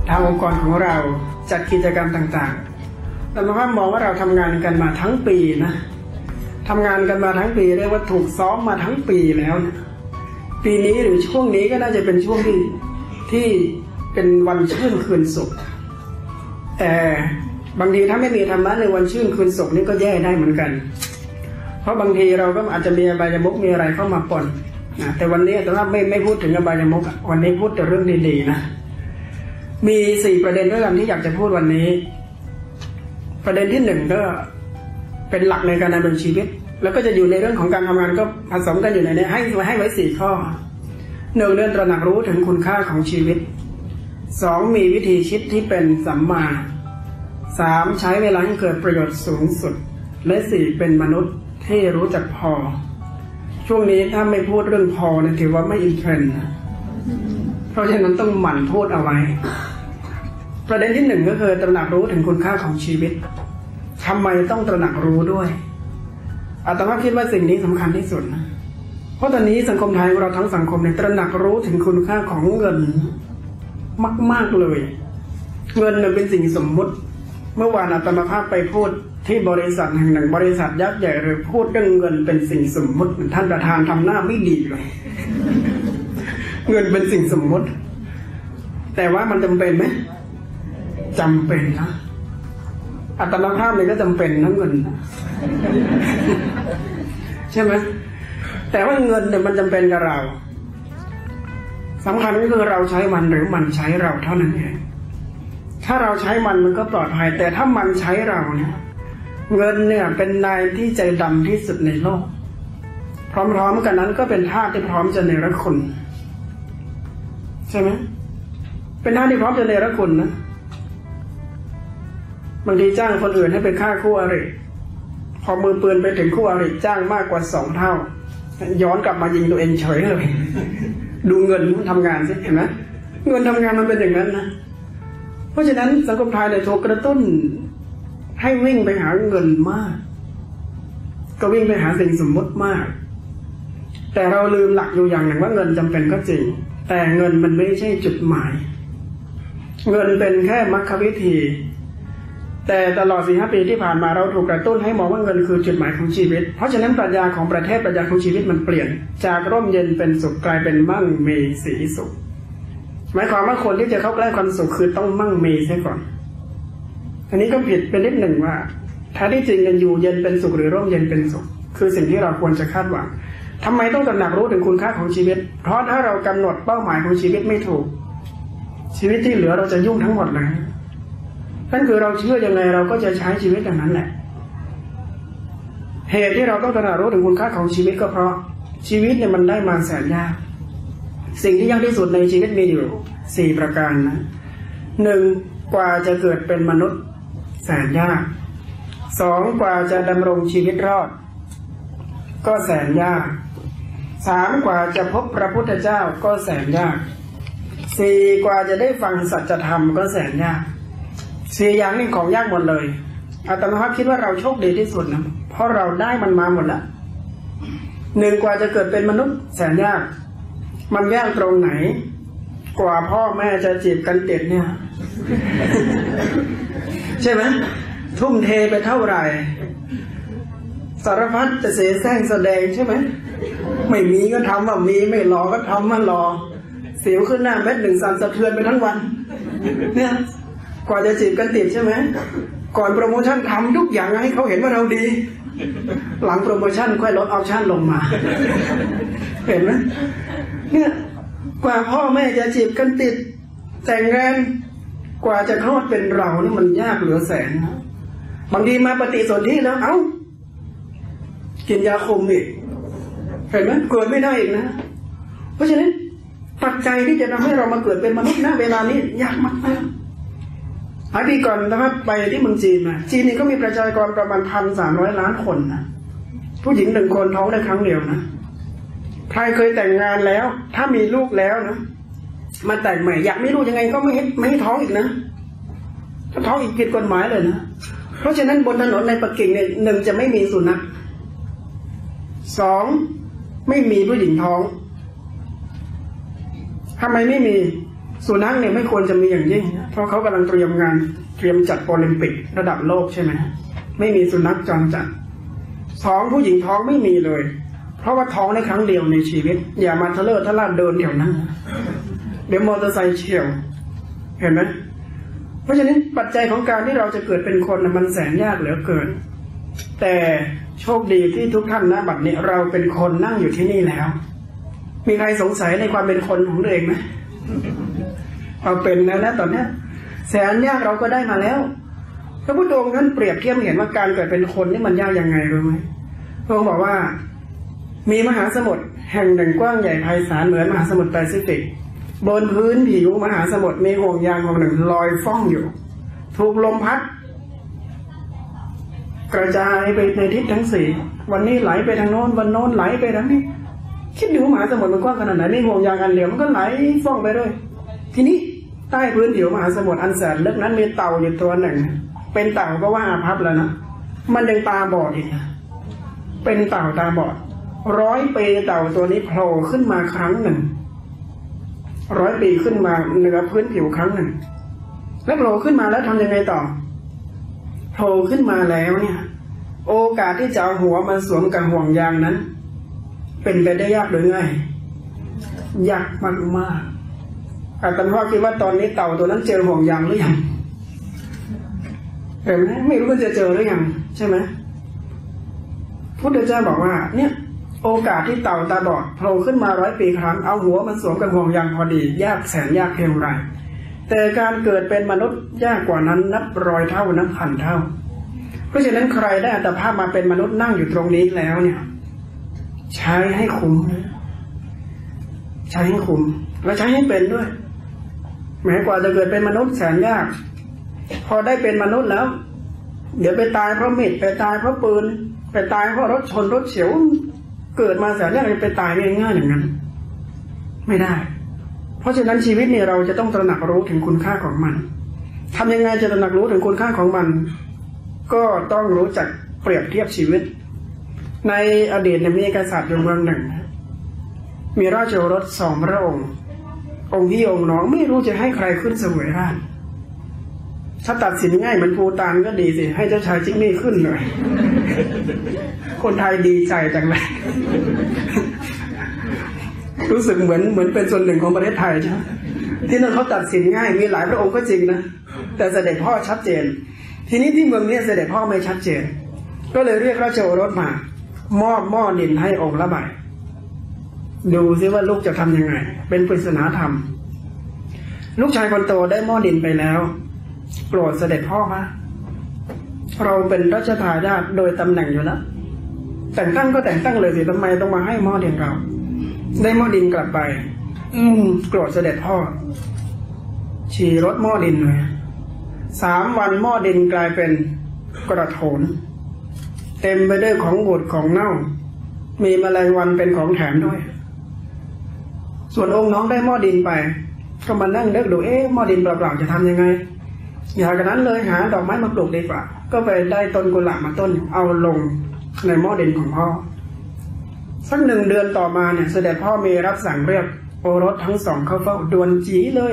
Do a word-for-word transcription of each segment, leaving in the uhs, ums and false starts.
ทางองค์กรของเราจัดกิจกรรมต่างๆแต่เรามองว่าเราทำงานกันมาทั้งปีนะทำงานกันมาทั้งปีเรียกว่าถูกซ้อมมาทั้งปีแล้วนะปีนี้หรือช่วงนี้ก็น่าจะเป็นช่วงที่ที่เป็นวันชื่นคืนสุขแต่บางทีถ้าไม่มีธรรมะในวันชื่นคืนสุขนี่ก็แย่ได้เหมือนกันเพราะบางทีเราก็อาจจะมีอบายมุขมีอะไรเข้ามาปนนะแต่วันนี้แต่ว่าไม่ไม่พูดถึงอบายมุขวันนี้พูดแต่เรื่องดีๆนะมีสี่ประเด็นด้วยกันที่อยากจะพูดวันนี้ประเด็นที่หนึ่งก็เป็นหลักในการดำเนินชีวิตแล้วก็จะอยู่ในเรื่องของการทำงานก็ผสมกันอยู่ในนี้ให้ให้ไว้สี่ข้อหนึ่งเรื่องตระหนักรู้ถึงคุณค่าของชีวิตสองมีวิธีคิดที่เป็นสัมมาสามใช้เวลาให้เกิดประโยชน์สูงสุดและสี่เป็นมนุษย์ที่รู้จักพอช่วงนี้ถ้าไม่พูดเรื่องพอเนี่ยถือว่าไม่อินเทรนด์นะเพราะฉะนั้นต้องหมั่นพูดเอาไว้ประเด็นที่หนึ่งก็คือตระหนักรู้ถึงคุณค่าของชีวิตทำไมต้องตระหนักรู้ด้วยอาตมาคิดว่าสิ่งนี้สำคัญที่สุดนะเพราะตอนนี้สังคมไทยของเราทั้งสังคมเนี่ยตระหนักรู้ถึงคุณค่าของเงินมากๆเลยเงินเนี่ยเป็นสิ่งสมมุติเมื่อวานอาตมาภาพไปพูดที่บริษัทแห่งหนึ่งบริษัทยักษ์ใหญ่เลยพูดเรื่องเงินเป็นสิ่งสมมุติท่านประธานทำหน้าไม่ดีเลยเงินเป็นสิ่งสมมุติแต่ว่ามันจำเป็นไหมจำเป็นนะอัตมาภาพเนี่ยก็จำเป็นนะเงินใช่ไหมแต่ว่าเงินเนี่ยมันจำเป็นกับเราสำคัญก็คือเราใช้มันหรือมันใช้เราเท่านั้นเองถ้าเราใช้มันมันก็ปลอดภัยแต่ถ้ามันใช้เราเนี่ยเงินเนี่ยเป็นนายที่ใจดำที่สุดในโลกพร้อมๆกันนั้นก็เป็นทาสที่พร้อมจะเนรคุณใช่ไหมเป็นทาสที่พร้อมจะเนรคุณนะบางทีจ้างคนอื่นให้เป็นฆ่าคู่อริพอมือปืนไปถึงคู่อริจ้างมากกว่าสองเท่าย้อนกลับมายิงตัวเองเฉยเลยดูเงินมันทำงานสิเห็นไหมเงินทำงานมันเป็นอย่างนั้นนะเพราะฉะนั้นสังคมไทยเนี่ยถูกกระตุ้นให้วิ่งไปหาเงินมากก็วิ่งไปหาสิ่งสมมติมากแต่เราลืมหลักอยู่อย่างหนึ่งว่าเงินจำเป็นก็จริงแต่เงินมันไม่ใช่จุดหมายเงินเป็นแค่มรรควิธีแต่ตลอด สี่ห้า ปีที่ผ่านมาเราถูกกระตุ้นให้มองว่าเงินคือจุดหมายของชีวิตเพราะฉะนั้นปรัชญาของประเทศปรัชญาของชีวิตมันเปลี่ยนจากร่มเย็นเป็นสุขกลายเป็นมั่งมีสีสุขหมายความว่าคนที่จะเข้าใกล้ความสุขคือต้องมั่งมีใช่ก่อนอันนี้ก็ผิดเป็นนิดหนึ่งว่าแท้ที่จริงกันอยู่เย็นเป็นสุขหรือร่มเย็นเป็นสุขคือสิ่งที่เราควรจะคาดหวังทำไมต้องตระหนักรู้ถึงคุณค่าของชีวิตเพราะถ้าเรากำหนดเป้าหมายของชีวิตไม่ถูกชีวิตที่เหลือเราจะยุ่งทั้งหมดเลยนั่นคือเราเชื่อยังไงเราก็จะใช้ชีวิตอย่างนั้นแหละเหตุที่เราต้องตระหนักรู้ถึงคุณค่าของชีวิตก็เพราะชีวิตเนี่ยมันได้มาแสนยากสิ่งที่ยากที่สุดในชีวิตมีอยู่สี่ประการนะหนึ่งกว่าจะเกิดเป็นมนุษย์แสนยากสองกว่าจะดำรงชีวิตรอดก็แสนยากสามกว่าจะพบพระพุทธเจ้าก็แสนยากสี่กว่าจะได้ฟังสัจธรรมก็แสนยากสี่อย่างนี้ของยากหมดเลยอาตมาคิดว่าเราโชคดีที่สุดนะเพราะเราได้มันมาหมดแล้วหนึ่งกว่าจะเกิดเป็นมนุษย์แสนยากมันยากตรงไหนกว่าพ่อแม่จะจีบกันติดเนี่ยใช่ไหมทุ่มเทไปเท่าไหร่สารพัดจะเสแสร้งแสดงใช่ไหมไม่มีก็ทำว่ามีไม่รอก็ทำมารอเสียวขึ้นหน้าเม็ดหนึ่งสั่นสะเทือนไปทั้งวันเนี่ยกว่าจะจีบกันติดใช่ไหมก่อนโปรโมชั่นทำทุกอย่างให้เขาเห็นว่าเราดีหลังโปรโมชั่นค่อยลดออปชั่นลงมาเห็นไหมเนี่ยกว่าพ่อแม่จะจีบกันติดแต่งงานกว่าจะคลอดเป็นเรานี่มันยากเหลือแสนนะบางทีมาปฏิสนธิแล้วเอ้ากินยาคุมอีกเห็นไหมเกิดไม่ได้อีกนะเพราะฉะนั้นปัจจัยที่จะทำให้เรามาเกิดเป็นมนุษย์ณเวลานี้ยากมากนะหลายปีก่อนนะครับไปที่เมืองจีนนะจีนนี่ก็มีประชากรประมาณพันสามร้อยล้านคนนะผู้หญิงหนึ่งคนท้องได้ครั้งเดียวนะใครเคยแต่งงานแล้วถ้ามีลูกแล้วนะมาแต่งใหม่อยากมีลูกยังไงก็ไม่ให้ไม่ให้ท้องอีกนะถ้าท้องอีกผิดกฎหมายเลยนะเพราะฉะนั้นบนถนนในปักกิ่งเนี่ยหนึ่งจะไม่มีสุนัขสองไม่มีผู้หญิงท้องทำไมไม่มีสุนัขเนี่ยไม่ควรจะมีอย่างยิ่งเพราะเขากำลังเตรียมงานเตรียมจัดโอลิมปิกระดับโลกใช่ไหมไม่มีสุนัขจรจัดท้องผู้หญิงท้องไม่มีเลยเพราะว่าท้องในครั้งเดียวในชีวิตอย่ามาทะเลาะทะล่าเดินแถวนั้นเดี๋ยวมอเตอร์ไซค์เฉี่ยวเห็นไหมเพราะฉะนั้นปัจจัยของการที่เราจะเกิดเป็นคนมันแสนยากเหลือเกินแต่โชคดีที่ทุกท่านนะบัดนี้เราเป็นคนนั่งอยู่ที่นี่แล้วมีใครสงสัยในความเป็นคนของตัวเองไหมเราเป็นแล้วนะตอนนี้แสนยากเราก็ได้มาแล้วพระพุทธองค์ท่านเปรียบเทียบเห็นว่าการเกิดเป็นคนนี่มันยากยังไงรู้ไหมพระองค์บอกว่ามีมหาสมุทรแห่งหนึ่งกว้างใหญ่ไพศาลเหมือนมหาสมุทรแปซิฟิกบนพื้นผิวมหาสมุทรมีห่วงยางห่วงหนึ่งลอยฟ้องอยู่ถูกลมพัดกระจายไปในทิศทั้งสี่วันนี้ไหลไปทางโน้นวันโน้นไหลไปทางนี้คิดดูมหาสมุทรมันกว้างขนาดไหนมีห่วงยางอันเดียวมันก็ไหลฟ้องไปด้วยทีนี้ใต้พื้นผิวมหาสมุทรอันแสนลึกนั้นมีเต่าอยู่ตัวหนึ่งเป็นเต่าก็ว่าอาภัพแล้วนะมันยังตาบอดอีกนะเป็นเต่าตาบอดร้อยปีเต่าตัวนี้โผล่ขึ้นมาครั้งหนึ่งร้อยปีขึ้นมาเหนือพื้นผิวครั้งหนึ่งแล้วโผล่ขึ้นมาแล้วทำยังไงต่อโผล่ขึ้นมาแล้วเนี่ยโอกาสที่จะเอาหัวมาสวมกับห่วงยางนั้นเป็นไปได้ยากหรือไงยากมากมากอาตมาคิดว่าตอนนี้เต่าตัวนั้นเจอห่วงยางหรือยังเห็นไหมไม่รู้ว่าจะเจอหรือยังใช่ไหมพุทธเจ้าบอกว่าเนี่ยโอกาสที่เต่าตาบอดโผล่ขึ้นมาร้อยปีครั้งเอาหัวมันสวมกับห่วงยางพอดียากแสนยากเพียงไรแต่การเกิดเป็นมนุษย์ยากกว่านั้นนับร้อยเท่านับพันเท่าเพราะฉะนั้นใครได้อัตภาพมาเป็นมนุษย์นั่งอยู่ตรงนี้แล้วเนี่ยใช้ให้คุ้มใช้ให้คุ้มและใช้ให้เป็นด้วยแม้กว่าจะเกิดเป็นมนุษย์แสนยากพอได้เป็นมนุษย์แล้วเดี๋ยวไปตายเพราะมีดไปตายเพราะปืนไปตายเพราะรถชนรถเฉียวเกิดมาแสนยากไปตายง่ายๆอย่างนั้นไม่ได้เพราะฉะนั้นชีวิตเนี่ยเราจะต้องตระหนักรู้ถึงคุณค่าของมันทำยังไงจะตระหนักรู้ถึงคุณค่าของมันก็ต้องรู้จักเปรียบเทียบชีวิตในอดีตมีกษัตริย์อยู่เมืองหนึ่งมีราชโอรสสองพระองค์องค์พี่องค์น้องไม่รู้จะให้ใครขึ้นเสวยราชถ้าตัดสินง่ายเหมือนภูฏานก็ดีสิให้เจ้าชายจิกมี่ขึ้นเลยคนไทยดีใจจังเลยรู้สึกเหมือนเหมือนเป็นส่วนหนึ่งของประเทศไทยใช่ไหมที่นั่นเขาตัดสินง่ายมีหลายพระองค์ก็จริงนะแต่เสด็จพ่อชัดเจนทีนี้ที่เมืองนี้เสด็จพ่อไม่ชัดเจนก็เลยเรียกราชโอรสมามอบหม้อดินให้องค์ละใบดูซิว่าลูกจะทำยังไงเป็นปริศนาธรรมลูกชายคนโตได้หม้อดินไปแล้วโปรดเสด็จพ่อมาเราเป็นรัชทายาทโดยตำแหน่งอยู่แล้วแต่งตั้งก็แต่งตั้งเลยสิทำไมต้องมาให้หม้อดินเราได้หม้อดินกลับไปอืมโกรธเสด็จพ่อฉี่รถหม้อดินเลยสามวันหม้อดินกลายเป็นกระโถนเต็มไปด้วยของบูดของเน่ามีแมลงวันเป็นของแถมด้วยส่วนองค์น้องได้หม้อดินไปก็มานั่งเลือกดูเอ๊ะหม้อดินเปล่าๆจะทำยังไงอย่างนั้นเลยหาดอกไม้มาปลูกดีกว่าก็ไปได้ต้นกุหลาบมาต้นเอาลงในหม้อดินของพ่อสักหนึ่งเดือนต่อมาเนี่ยเสด็จพ่อมีรับสั่งเรียกโอรสทั้งสองเข้าเฝ้าด่วนจีเลย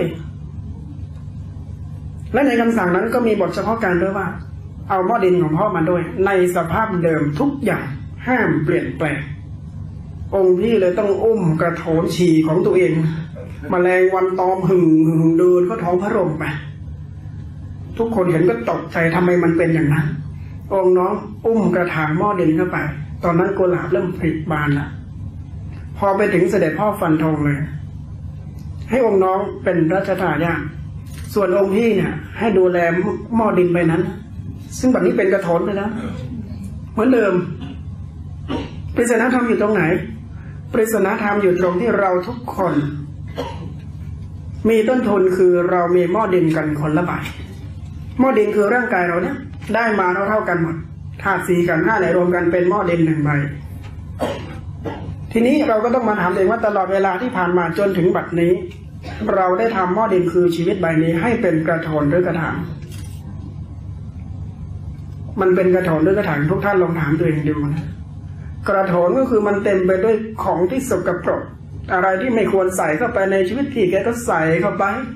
และในคำสั่งนั้นก็มีบทเฉพาะการด้วยว่าเอาหม้อดินของพ่อมาด้วยในสภาพเดิมทุกอย่างห้ามเปลี่ยนแปลงองค์พี่เลยต้องอุ้มกระโถนฉี่ของตัวเองมแมลงวันตอมหึ่งหึ่งเดินก็ท้องพระโรงไปทุกคนเห็นก็ตกใจทำไมมันเป็นอย่างนั้นองค์น้องอุ้มกระถางหม้อดินเข้าไปตอนนั้นกุหลาบเริ่มผลิบานละพอไปถึงเสด็จพ่อฟันธงเลยให้องค์น้องเป็นรัชทายาทส่วนองค์พี่เนี่ยให้ดูแลหม้อดินไปนั้นซึ่งแบบนี้เป็นกระโถนไปแล้วเหมือนเดิมปริศนาธรรมอยู่ตรงไหนปริศนาธรรมอยู่ตรงที่เราทุกคนมีต้นทุนคือเรามีหม้อดินกันคนละใบหม้อดินคือร่างกายเราเนี่ยได้มาเท่าเท่ากันหมดธาตุสี่กันห้าไหนรวมกันเป็นหม้อดินหนึ่งใบทีนี้เราก็ต้องมาถามเองว่าตลอดเวลาที่ผ่านมาจนถึงบัดนี้เราได้ทำหม้อดินคือชีวิตใบนี้ให้เป็นกระโถนหรือกระถางมันเป็นกระโถนหรือกระถางทุกท่านลองถามตัวเองดูนะกระโถนก็คือมันเต็มไปด้วยของที่สกปรกอะไรที่ไม่ควรใส่เข้าไปในชีวิตพี่แกก็ใส่เข้าไป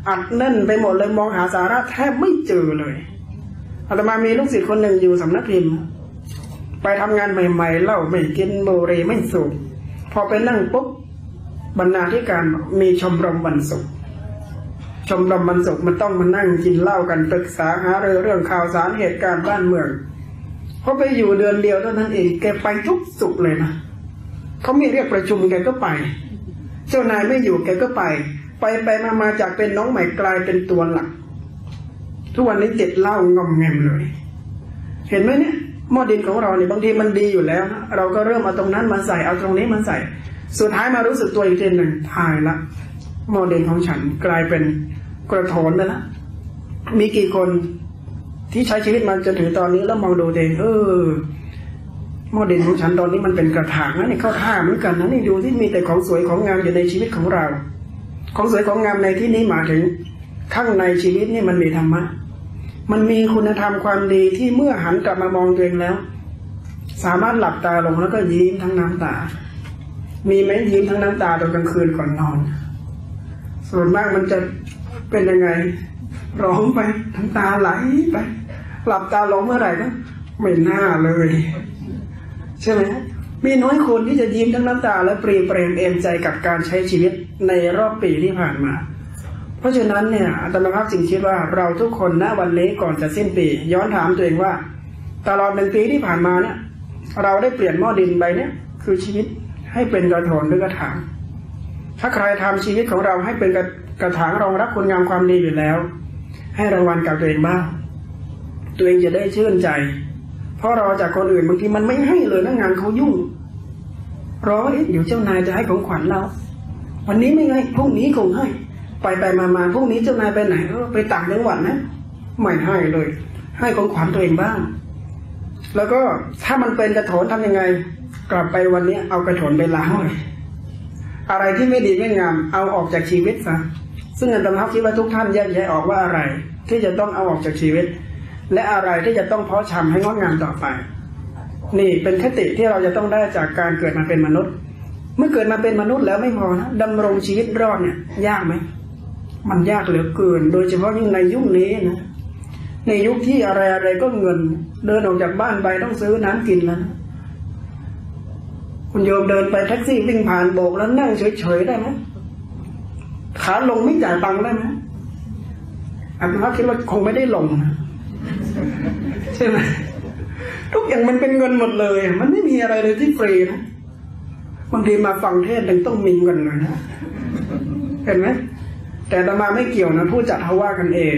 อัดแน่นไปหมดเลยมองหาสาระแทบไม่เจอเลยอาตมามีลูกศิษย์คนหนึ่งอยู่สำนักพิมพ์ไปทำงานใหม่ๆเหล้าไม่กินบุหรี่ไม่สูบพอไปนั่งปุ๊บบรรณาธิการมีชมรมวันศุกร์ชมรมวันศุกร์มันต้องมานั่งกินเหล้ากันปรึกษาหาเรื่องเรื่องข่าวสารเหตุการณ์บ้านเมืองพอไปอยู่เดือนเดียวเท่านั้นเองแกไปทุกศุกร์เลยนะเขาไม่เรียกประชุมแกก็ไปเจ้านายไม่อยู่แกก็ไปไปไปมามาจากเป็นน้องใหม่กลายเป็นตัวหลักทุกวันนี้ติดเหล้างอมแงมเลยเห็นไหมเนี่ยหม้อดินของเราเนี่ยบางทีมันดีอยู่แล้วนะเราก็เริ่มเอาตรงนั้นมาใส่เอาตรงนี้มาใส่สุดท้ายมารู้สึกตัวอีกทีหนึ่งทายละหม้อดินของฉันกลายเป็นกระโถนไปแล้วมีกี่คนที่ใช้ชีวิตมาจนถึงตอนนี้แล้วมองดูเองเออหม้อดินของฉันตอนนี้มันเป็นกระถางนะนี่เข้าท่าเหมือนกันนะนี่ดูที่มีแต่ของสวยของงามอยู่ในชีวิตของเราของสวยของงามในที่นี้หมายถึงข้างในชีวิตนี่มันมีธรรมะมันมีคุณธรรมความดีที่เมื่อหันกลับมามองตัวเองแล้วสามารถหลับตาลงแล้วก็ยิ้มทั้งน้ำตามีไหมยิ้มทั้งน้ำตาตอนกลางคืนก่อนนอนส่วนมากมันจะเป็นยังไงร้องไปทั้งตาไหลไปหลับตาลงเมื่อไหร่ก็ไม่น่าเลยใช่ไหมมีน้อยคนที่จะยิ้มทั้งน้ำตาและปรีเปรมเอมใจกับการใช้ชีวิตในรอบปีที่ผ่านมาเพราะฉะนั้นเนี่ยอาตมาภาพจึงคิดว่าเราทุกคนณวันนี้ก่อนจะสิ้นปีย้อนถามตัวเองว่าตลอดเป็นปีที่ผ่านมาเนี่ยเราได้เปลี่ยนหม้อดินใบนี้คือชีวิตให้เป็นกระโถนหรือกระถางถ้าใครทำชีวิตของเราให้เป็นกระถางรองรับคุณงามความดีอยู่แล้วให้รางวัลกับตัวเองบ้างตัวเองจะได้ชื่นใจเพราะรอจากคนอื่นบางทีมันไม่ให้เลยนะงานเขายุ่งรอว่าเดี๋ยวเจ้านายจะให้ของขวัญเราวันนี้ไม่ให้พรุ่งนี้คงให้ไปไปมามาพรุ่งนี้เจ้านายไปไหนเออไปต่างจังหวัดนะไม่ให้เลยให้ของขวัญตัวเองบ้างแล้วก็ถ้ามันเป็นกระโถนทำยังไงกลับไปวันนี้เอากระโถนไปล้างเลยอะไรที่ไม่ดีไม่งามเอาออกจากชีวิตซะซึ่งอาตมาคิดว่าทุกท่านแยกแยะออกว่าอะไรที่จะต้องเอาออกจากชีวิตและอะไรที่จะต้องเพาะชำให้งดงามต่อไปนี่เป็นคติที่เราจะต้องได้จากการเกิดมาเป็นมนุษย์เมื่อเกิดมาเป็นมนุษย์แล้วไม่พอนะดำรงชีวิตรอดเนี่ยยากไหมมันยากเหลือเกินโดยเฉพาะยิ่งในยุคนี้นะในยุคที่อะไรอะไรก็เงินเดินออกจากบ้านไปต้องซื้อน้ำกินแล้วนะคุณโยมเดินไปแท็กซี่วิ่งผ่านโบกแล้วนั่งเฉยๆได้ไหมขาลงไม่จ่ายตังค์ได้ไหมอาตมาคิดว่าคงไม่ได้ลงนะใช่ไหมทุกอย่างมันเป็นเงินหมดเลยมันไม่มีอะไรเลยที่ฟรีนะบางทีมาฟังเทศน์ยังต้องมีเงินเลยนะเห็นไหมแต่อาตมาไม่เกี่ยวนะผู้จัดเขาว่ากันเอง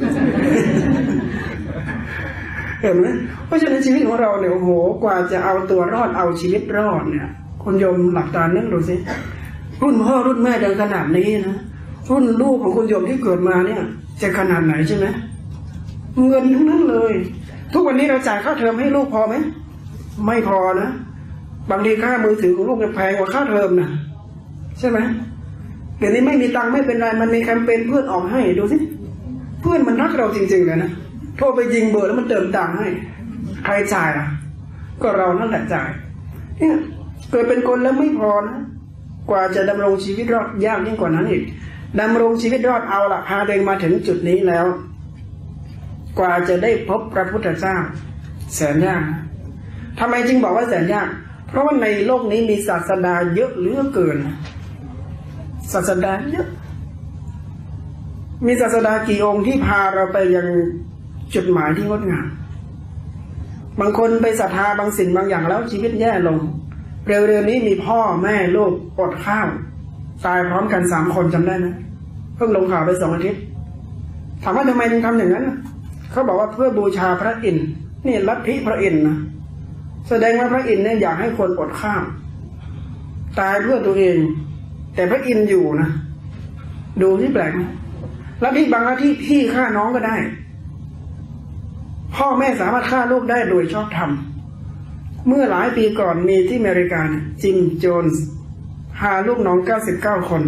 เห็นไหมเพราะฉะนั้นชีวิตของเราเนี่ยโอ้โหกว่าจะเอาตัวรอดเอาชีวิตรอดเนี่ยคุณโยมหลับตานั่งดูสิรุ่นพ่อรุ่นแม่ดังขนาดนี้นะรุ่นลูกของคุณโยมที่เกิดมาเนี่ยจะขนาดไหนใช่ไหมเงินทั้งนั้นเลยทุกวันนี้เราจ่ายค่าเทอมให้ลูกพอไหมไม่พอนะบางทีค่ามือถือของลูกแพงกว่าค่าเทอมนะใช่ไหมเดี๋ยวนี้ไม่มีตังค์ไม่เป็นไรมันมีแคมเปญเพื่อนออกให้ดูสิเพื่อนมันรักเราจริงๆเลยนะโทรไปยิงเบอร์แล้วมันเติมตังค์ให้ใครจ่ายอ่ะก็เรานั่นแหละจ่ายเนี่ยเกิดเป็นคนแล้วไม่พอนะกว่าจะดำรงชีวิตรอดยากยิ่งกว่านั้นอีกดำรงชีวิตรอดเอาละพาเดินมาถึงจุดนี้แล้วกว่าจะได้พบพระพุทธเจ้าแสนยากทำไมจึงบอกว่าแสนยากเพราะว่าในโลกนี้มีศาสดาเยอะเหลือเกินศาสดาเยอะมีศาสดากี่องค์ที่พาเราไปยังจุดหมายที่งดงามบางคนไปศรัทธาบางสิ่งบางอย่างแล้วชีวิตแย่ลงเร็วๆนี้มีพ่อแม่ลูกอดข้าวตายพร้อมกันสามคนจำได้ไหมเพิ่งลงข่าวไปสองอาทิตย์ถามว่าทำไมถึงทำอย่างนั้นเขาบอกว่าเพื่อบูชาพระอินทร์นี่ลัทธิพระอินทร์นะแสดงว่าพระอินทร์เนี่ยอยากให้คนอดข้าวตายเพื่อตัวเองแต่พระอินทร์อยู่นะดูที่แปลกไหมลัทธิบางลัทธิพี่ฆ่าน้องก็ได้พ่อแม่สามารถฆ่าลูกได้โดยชอบธรรมเมื่อหลายปีก่อนมีที่อเมริกาจิมโจนส์พาลูกน้องเก้าสิบเก้าคน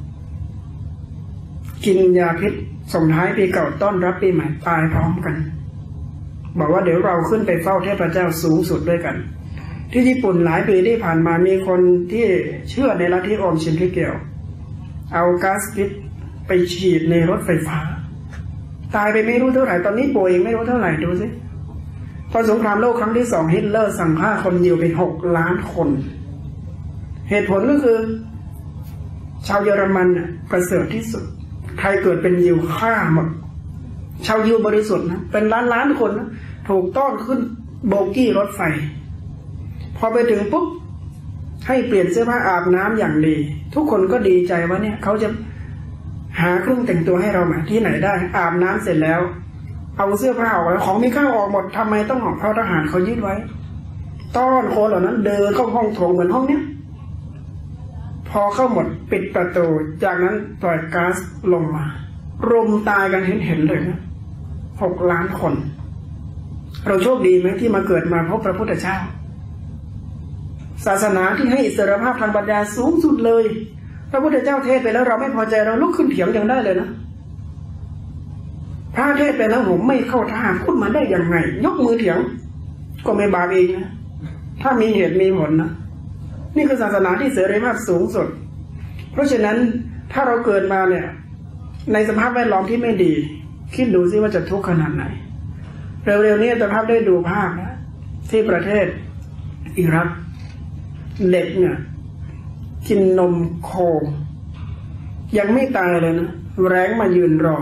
กินยาพิษส่งท้ายปีเก่าต้อนรับปีใหม่ตายพร้อมกันบอกว่าเดี๋ยวเราขึ้นไปเฝ้าเทพเจ้าสูงสุดด้วยกันที่ญี่ปุ่นหลายปีที่ผ่านมามีคนที่เชื่อในลัทธิโอมชินริเกลเอาก๊าซพิษไปไปฉีดในรถไฟฟ้าตายไปไม่รู้เท่าไหร่ตอนนี้ป่วยไม่รู้เท่าไหร่ดูสิตอนสงครามโลกครั้งที่สองฮิตเลอร์สั่งฆ่าคนยิวไปหกล้านคนเหตุผลก็คือชาวเยอรมันน่ะประเสริฐที่สุดใครเกิดเป็นยิวฆ่าหมดชาวยิวบริสุทธิ์นะเป็นล้านล้านคนนะถูกต้อนขึ้นโบกี้รถไฟพอไปถึงปุ๊บให้เปลี่ยนเสื้อผ้าอาบน้ำอย่างดีทุกคนก็ดีใจว่าเนี่ยเขาจะหาเครื่องแต่งตัวให้เรามาที่ไหนได้อาบน้ำเสร็จแล้วเอาเสื้อผ้าออกแล้วของมีค่าออกหมดทำไมต้องออกเพราะทหารเขายึดไว้ต้อนคนเหล่านั้นเดินเข้าห้องโถงเหมือนห้องเนี้ยพอเข้าหมดปิดประตูจากนั้นปล่อยก๊าซลงมารมตายกันเห็นเห็นเลยนะหกล้านคนเราโชคดีไหมที่มาเกิดมาพบพระพุทธเจ้าศาสนาที่ให้อิสรภาพทางปัญญาสูงสุดเลยพระพุทธเจ้าเทศไปแล้วเราไม่พอใจเราลุกขึ้นเถียงยังได้เลยนะพระเทศไปแล้วผมไม่เข้าท่าพูดมาได้ยังไงยกมือเถียงก็ไม่บาปเองนะถ้ามีเหตุมีผลนะนี่คือศาสนาที่เสรีภาพสูงสุดเพราะฉะนั้นถ้าเราเกิดมาเนี่ยในสภาพแวดล้อมที่ไม่ดีคิดดูซิว่าจะทุกข์ขนาดไหนเร็วๆนี้แต่ภาพได้ดูภาพนะที่ประเทศอิรักเด็กเนี่ยกินนมโคยังไม่ตายเลยนะแร้งมายืนรอ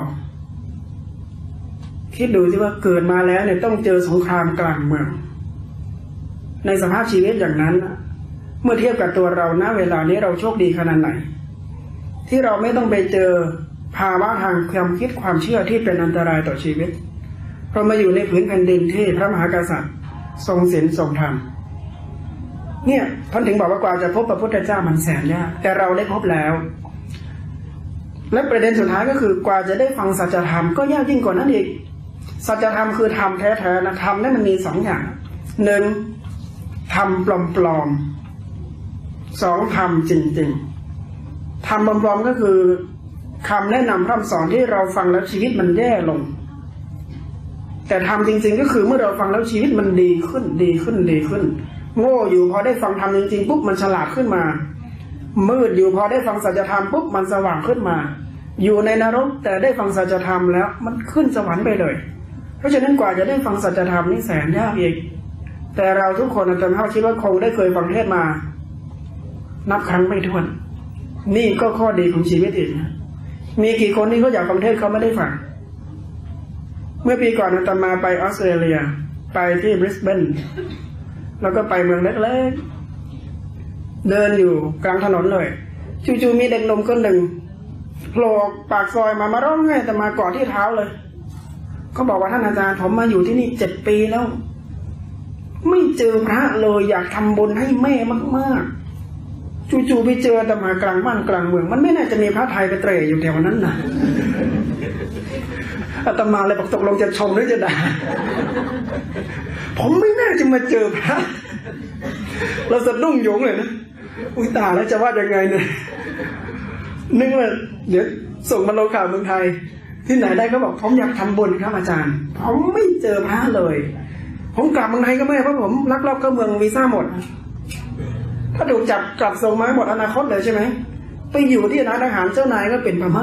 คิดดูสิว่าเกิดมาแล้วเนี่ยต้องเจอสงครามกลางเมืองในสภาพชีวิตอย่างนั้นเมื่อเทียบกับตัวเราณเวลานี้เราโชคดีขนาดไหนที่เราไม่ต้องไปเจอภาวะทางความคิดความเชื่อที่เป็นอันตรายต่อชีวิตเรามาอยู่ในผืนแผ่นดินที่พระมหากษัตริย์ทรงศีลทรงธรรมเนี่ยท่านถึงบอกว่ากว่าจะพบพระพุทธเจ้ามันแสนยากแต่เราได้พบแล้วและประเด็นสุดท้ายก็คือกว่าจะได้ฟังสัจธรรมก็ยากยิ่งกว่านั้นอีกสัจธรรมคือธรรมแท้ๆนะธรรมนั้นมันมีสองอย่างหนึ่งธรรมปลอมๆสองธรรมจริงๆธรรมปลอมๆก็คือคำแนะนำพร่ำสอนที่เราฟังแล้วชีวิตมันแย่ลงแต่ธรรมจริงๆก็คือเมื่อเราฟังแล้วชีวิตมันดีขึ้นดีขึ้นดีขึ้นโง่อยู่พอได้ฟังธรรมจริงๆปุ๊บมันฉลาดขึ้นมามืดอยู่พอได้ฟังสัจธรรมปุ๊บมันสว่างขึ้นมาอยู่ในนรกแต่ได้ฟังสัจธรรมแล้วมันขึ้นสวรรค์ไปเลยเพราะฉะนั้นกว่าจะได้ฟังสัจธรรมนี่แสนยากอีกแต่เราทุกคนอาจารย์เท่าคิดว่าคงได้เคยฟังเทศมานับครั้งไม่ถ้วนนี่ก็ข้อดีของชีวิตอีกนะมีกี่คนที่เขาอยากฟังเทศเขาไม่ได้ฟังเมื่อปีก่อนอาตมาไปออสเตรเลียไปที่บริสเบนแล้วก็ไปเมืองเล็กๆเดินอยู่กลางถนนเลยจู่ๆมีเด็กหนุ่มคนหนึ่งโผล่ปากซอยมามาร้องไห้แต่มากอดที่เท้าเลยเขาบอกว่าท่านอาจารย์ผมมาอยู่ที่นี่เจ็ดปีแล้วไม่เจอพระเลยอยากทำบุญให้แม่มากๆจู่ๆไปเจอแต่มากลางบ้านกลางเมืองมันไม่น่าจะมีพระไทยไปเตร่อยู่แถวนั้นนะอาตมาเลยบอกตกลงจะชมหรือจะด่าผมไม่น่าจะมาเจอพระเราสะดุ้งโยงเลยนะอุ้ยตายแล้วจะว่ายังไงเนี่ยนึกว่าเดี๋ยวส่งมาโลข่าวเมืองไทยที่ไหนได้ก็บอกผมอยากทำบุญครับอาจารย์ผมไม่เจอพระเลยผมกลับเมืองไทยก็ไม่เพราะผมลักลอบเข้าเมืองวีซ่าหมดถ้าถูกจับกลับส่งมาหมดอนาคตเลยใช่ไหมไปอยู่ที่ร้านอาหารเจ้านายก็เป็นพม่า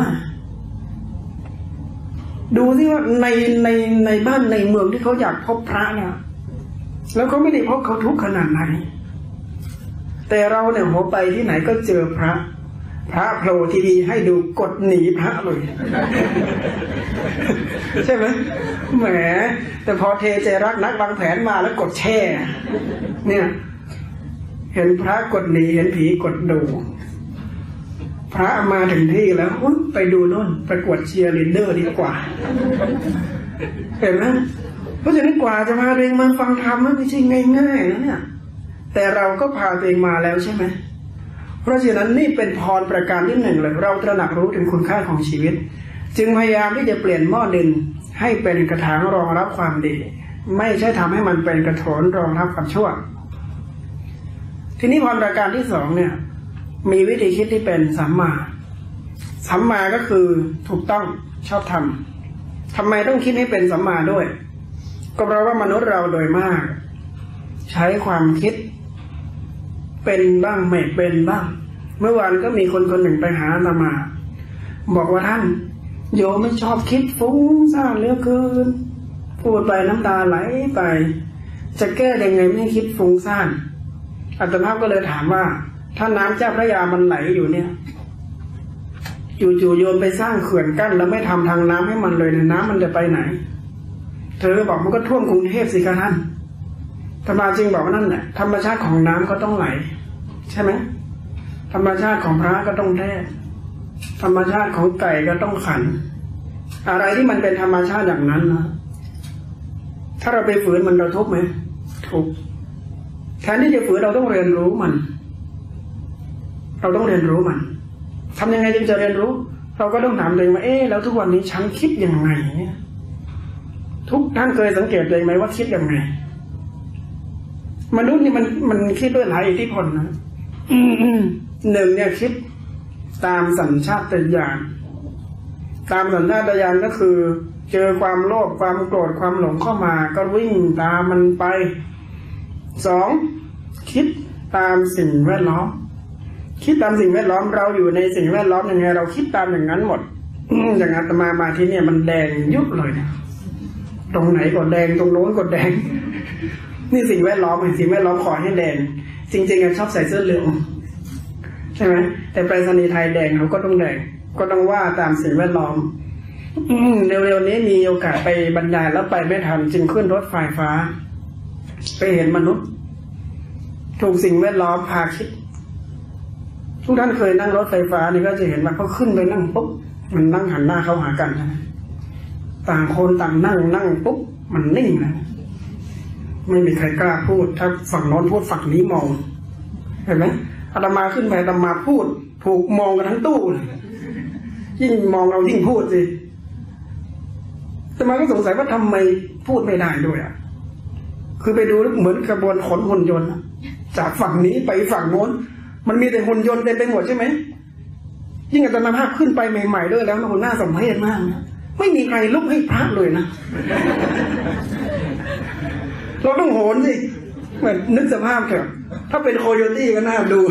ดูสิว่าในในในบ้านในเมืองที่เขาอยากพบพระเนี่ยแล้วเขาไม่ได้พบเขาทุกข์ขนาดไหนแต่เราเนี่ยหัวไปที่ไหนก็เจอพระพระโผล่ทีวีให้ดูกดหนีพระเลยใช่ไหมแหมแต่พอเทใจรักนักวางแผนมาแล้วกดแช่เนี่ยเห็นพระกดหนีเห็นผีกดดูพระมาถึงที่แล้วไปดูโน่นประกวดเชียร์ลีดเดอร์ดีกว่าเห็นไหมเพราะฉะนั้นกว่าจะพาตัวเองมาฟังธรรมมันไม่ใช่ง่ายๆนะเนี่ยแต่เราก็พาตัวเองมาแล้วใช่ไหมเพราะฉะนั้นนี่เป็นพรประการที่หนึ่งเลยเราตระหนักรู้ถึงคุณค่าของชีวิตจึงพยายามที่จะเปลี่ยนหม้อดินให้เป็นกระถางรองรับความดีไม่ใช่ทำให้มันเป็นกระโถนรองรับความชั่วทีนี้พรประการที่สองเนี่ยมีวิธีคิดที่เป็นสัมมาสัมมาก็คือถูกต้องชอบธรรมทำไมต้องคิดให้เป็นสัมมาด้วยก็เพราะว่ามนุษย์เราโดยมากใช้ความคิดเป็นบ้างไม่เป็นบ้างเมื่อวานก็มีคนคนหนึ่งไปหาอาตมาบอกว่าท่านโยมไม่ชอบคิดฟุ้งซ่านเหลือเกินพูดไปน้ำตาไหลไปจะแก้ยังไงไม่ให้คิดฟุ้งซ่านอาตมาก็เลยถามว่าถ้าน้ำเจ้าพระยามันไหลอยู่เนี่ยจู่ๆโยมไปสร้างเขื่อนกั้นแล้วไม่ทำทางน้ำให้มันเลยเนี่ยน้ำมันจะไปไหนเธอบอกมันก็ท่วมกรุงเทพสิคะท่านธรรมาจริงบอกว่านั่นแหละธรรมชาติของน้ำก็ต้องไหลใช่ไหมธรรมชาติของพระก็ต้องแท้ธรรมชาติของไก่ก็ต้องขันอะไรที่มันเป็นธรรมชาติอย่างนั้นนะถ้าเราไปฝืนมันเราทุกข์ไหมทุกข์แทนที่จะฝืนเราต้องเรียนรู้มันเราต้องเรียนรู้มันทำยังไงจึงจะเรียนรู้เราก็ต้องถามตัวเองว่าเอ๊ะแล้วทุกวันนี้ฉันคิดยังไงเนี่ยทุกท่านเคยสังเกตตัวเองไหมว่าคิดยังไงมนุษย์นี่มันมันคิดด้วยหลายอิทธิพลนะหนึ่งเนี่ยคิดตามสัญชาตญาณตามสัญชาตญาณก็คือเจอความโลภความโกรธความหลงเข้ามาก็วิ่งตามมันไปสองคิดตามสิ่งแวดล้อมคิดตามสิ่งแวดล้อมเราอยู่ในสิ่งแวดล้อมยังไงเราคิดตามอย่างนั้นหมดอย่างอาตมามาที่เนี่ยมันแดงยุบเลยนะตรงไหนก็แดงตรงโน้นก็แดงนี่สิ่งแวดล้อมสิ่งแวดล้อมขอให้แดงจริงๆชอบใส่เสื้อเหลืองใช่ไหมแต่ไปรษณีย์ไทยแดงเขาก็ต้องแดงก็ต้องว่าตามสิ่งแวดล้อมเร็วๆนี้มีโอกาสไปบรรยายแล้วไปไม่ทันจึงขึ้นรถไฟฟ้าไปเห็นมนุษย์ถูกสิ่งแวดล้อมพาคิดทุกท่านเคยนั่งรถไฟฟ้านี่ก็จะเห็นว่าเขาขึ้นไปนั่งปุ๊บมันนั่งหันหน้าเข้าหากันนะต่างคนต่างนั่งนั่งปุ๊บมันนิ่งนะไม่มีใครกล้าพูดถ้าฝั่งโน้นพูดฝั่งนี้มองเห็นไหมอาตมาขึ้นไปอาตมาพูดถูกมองกันทั้งตู้ยิ่งมองเรายิ่งพูดสิแต่มาก็สงสัยว่าทำไมพูดไม่ได้ด้วยอ่ะคือไปดูเหมือนกระบวนขนหุ่นยนต์จากฝั่งนี้ไปฝั่งโน้นมันมีแต่หุ่นยนต์เต็มไปหมดใช่ไหมยิ่งอาตมาภาพขึ้นไปใหม่ๆด้วยแล้วมันน่าสมเพชมากนะไม่มีใครลุกให้พระเลยนะเราต้องโหนสิเหมือนนึกสภาพเถอะถ้าเป็นโคโยตี้ก็น่าดู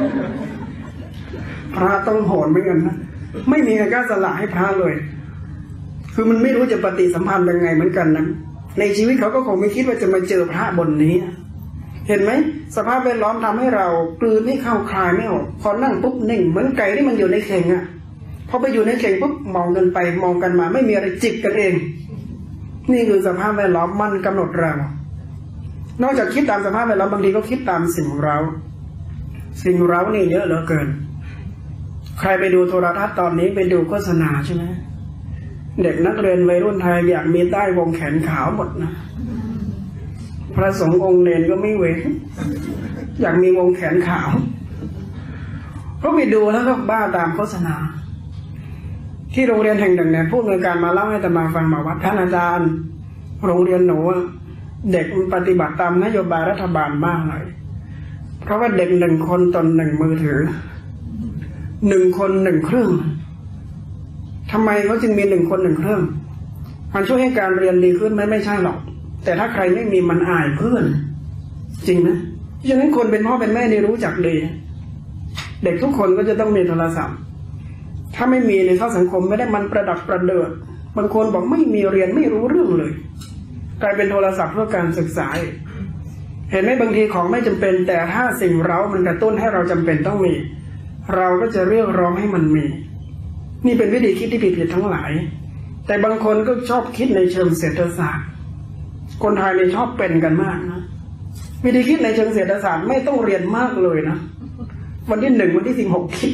พระต้องโหนเหมือนกันนะไม่มีใครกล้าสละให้พระเลยคือมันไม่รู้จะปฏิสัมพันธ์ยังไงเหมือนกันนะในชีวิตเขาก็คงไม่คิดว่าจะมาเจอพระบนนี้เห็นไหมสภาพแวดล้อมทำให้เรากลืนไม่เข้าคลายไม่ออกพอนั่งปุ๊บนิ่งเหมือนไก่ที่มันอยู่ในเข่งอ่ะพอไปอยู่ในเข่งปุ๊บมองกันไปมองกันมาไม่มีอะไรจิกกันเองนี่คือสภาพแวดล้อมมันกำหนดเรานอกจากคิดตามสภาพแวดล้อมบางทีก็คิดตามสิ่งเราสิ่งเรานี่เยอะเหลือเกินใครไปดูโทรทัศน์ตอนนี้ไปดูโฆษณาใช่ไหมเด็กนักเรียนวัยรุ่นไทยอยากมีใต้วงแขนขาวหมดนะพระสงฆ์องค์เนรก็ไม่เว้นอยากมีวงแขนขาวเพราะไปดูแล้วก็บ้าตามโฆษณาที่โรงเรียนแห่งหนึ่งเนี่ยผู้อำนวยการมาเล่าให้อาตมาฟังมาว่าท่านอาจารย์โรงเรียนหนูเด็กปฏิบัติตามนโยบายรัฐบาลมากเลยเพราะว่าเด็กหนึ่งคนตนหนึ่งมือถือหนึ่งคนหนึ่งเครื่องทำไมเขาจึงมีหนึ่งคนหนึ่งเครื่องมันช่วยให้การเรียนดีขึ้นไหมไม่ใช่หรอกแต่ถ้าใครไม่มีมันอายเพื่อนจริงนะฉะนั้นคนเป็นพ่อเป็นแม่นี่รู้จักดีเด็กทุกคนก็จะต้องมีโทรศัพท์ถ้าไม่มีในเข้าสังคมไม่ได้มันประดับประเดิดบางคนบอกไม่มีเรียนไม่รู้เรื่องเลยกลายเป็นโทรศัพท์เพื่อการศึกษาเห็นไหมบางทีของไม่จำเป็นแต่ถ้าสิ่งเร้ามันกระตุ้นให้เราจำเป็นต้องมีเราก็จะเรียกร้องให้มันมีนี่เป็นวิธีคิดที่ผิดๆทั้งหลายแต่บางคนก็ชอบคิดในเชิงเศรษฐศาสตร์คนไทยเนี่ยชอบเป็นกันมากนะวิธีคิดในเชิงเศรษฐศาสตร์ไม่ต้องเรียนมากเลยนะวันที่หนึ่งวันที่สิบหกคิด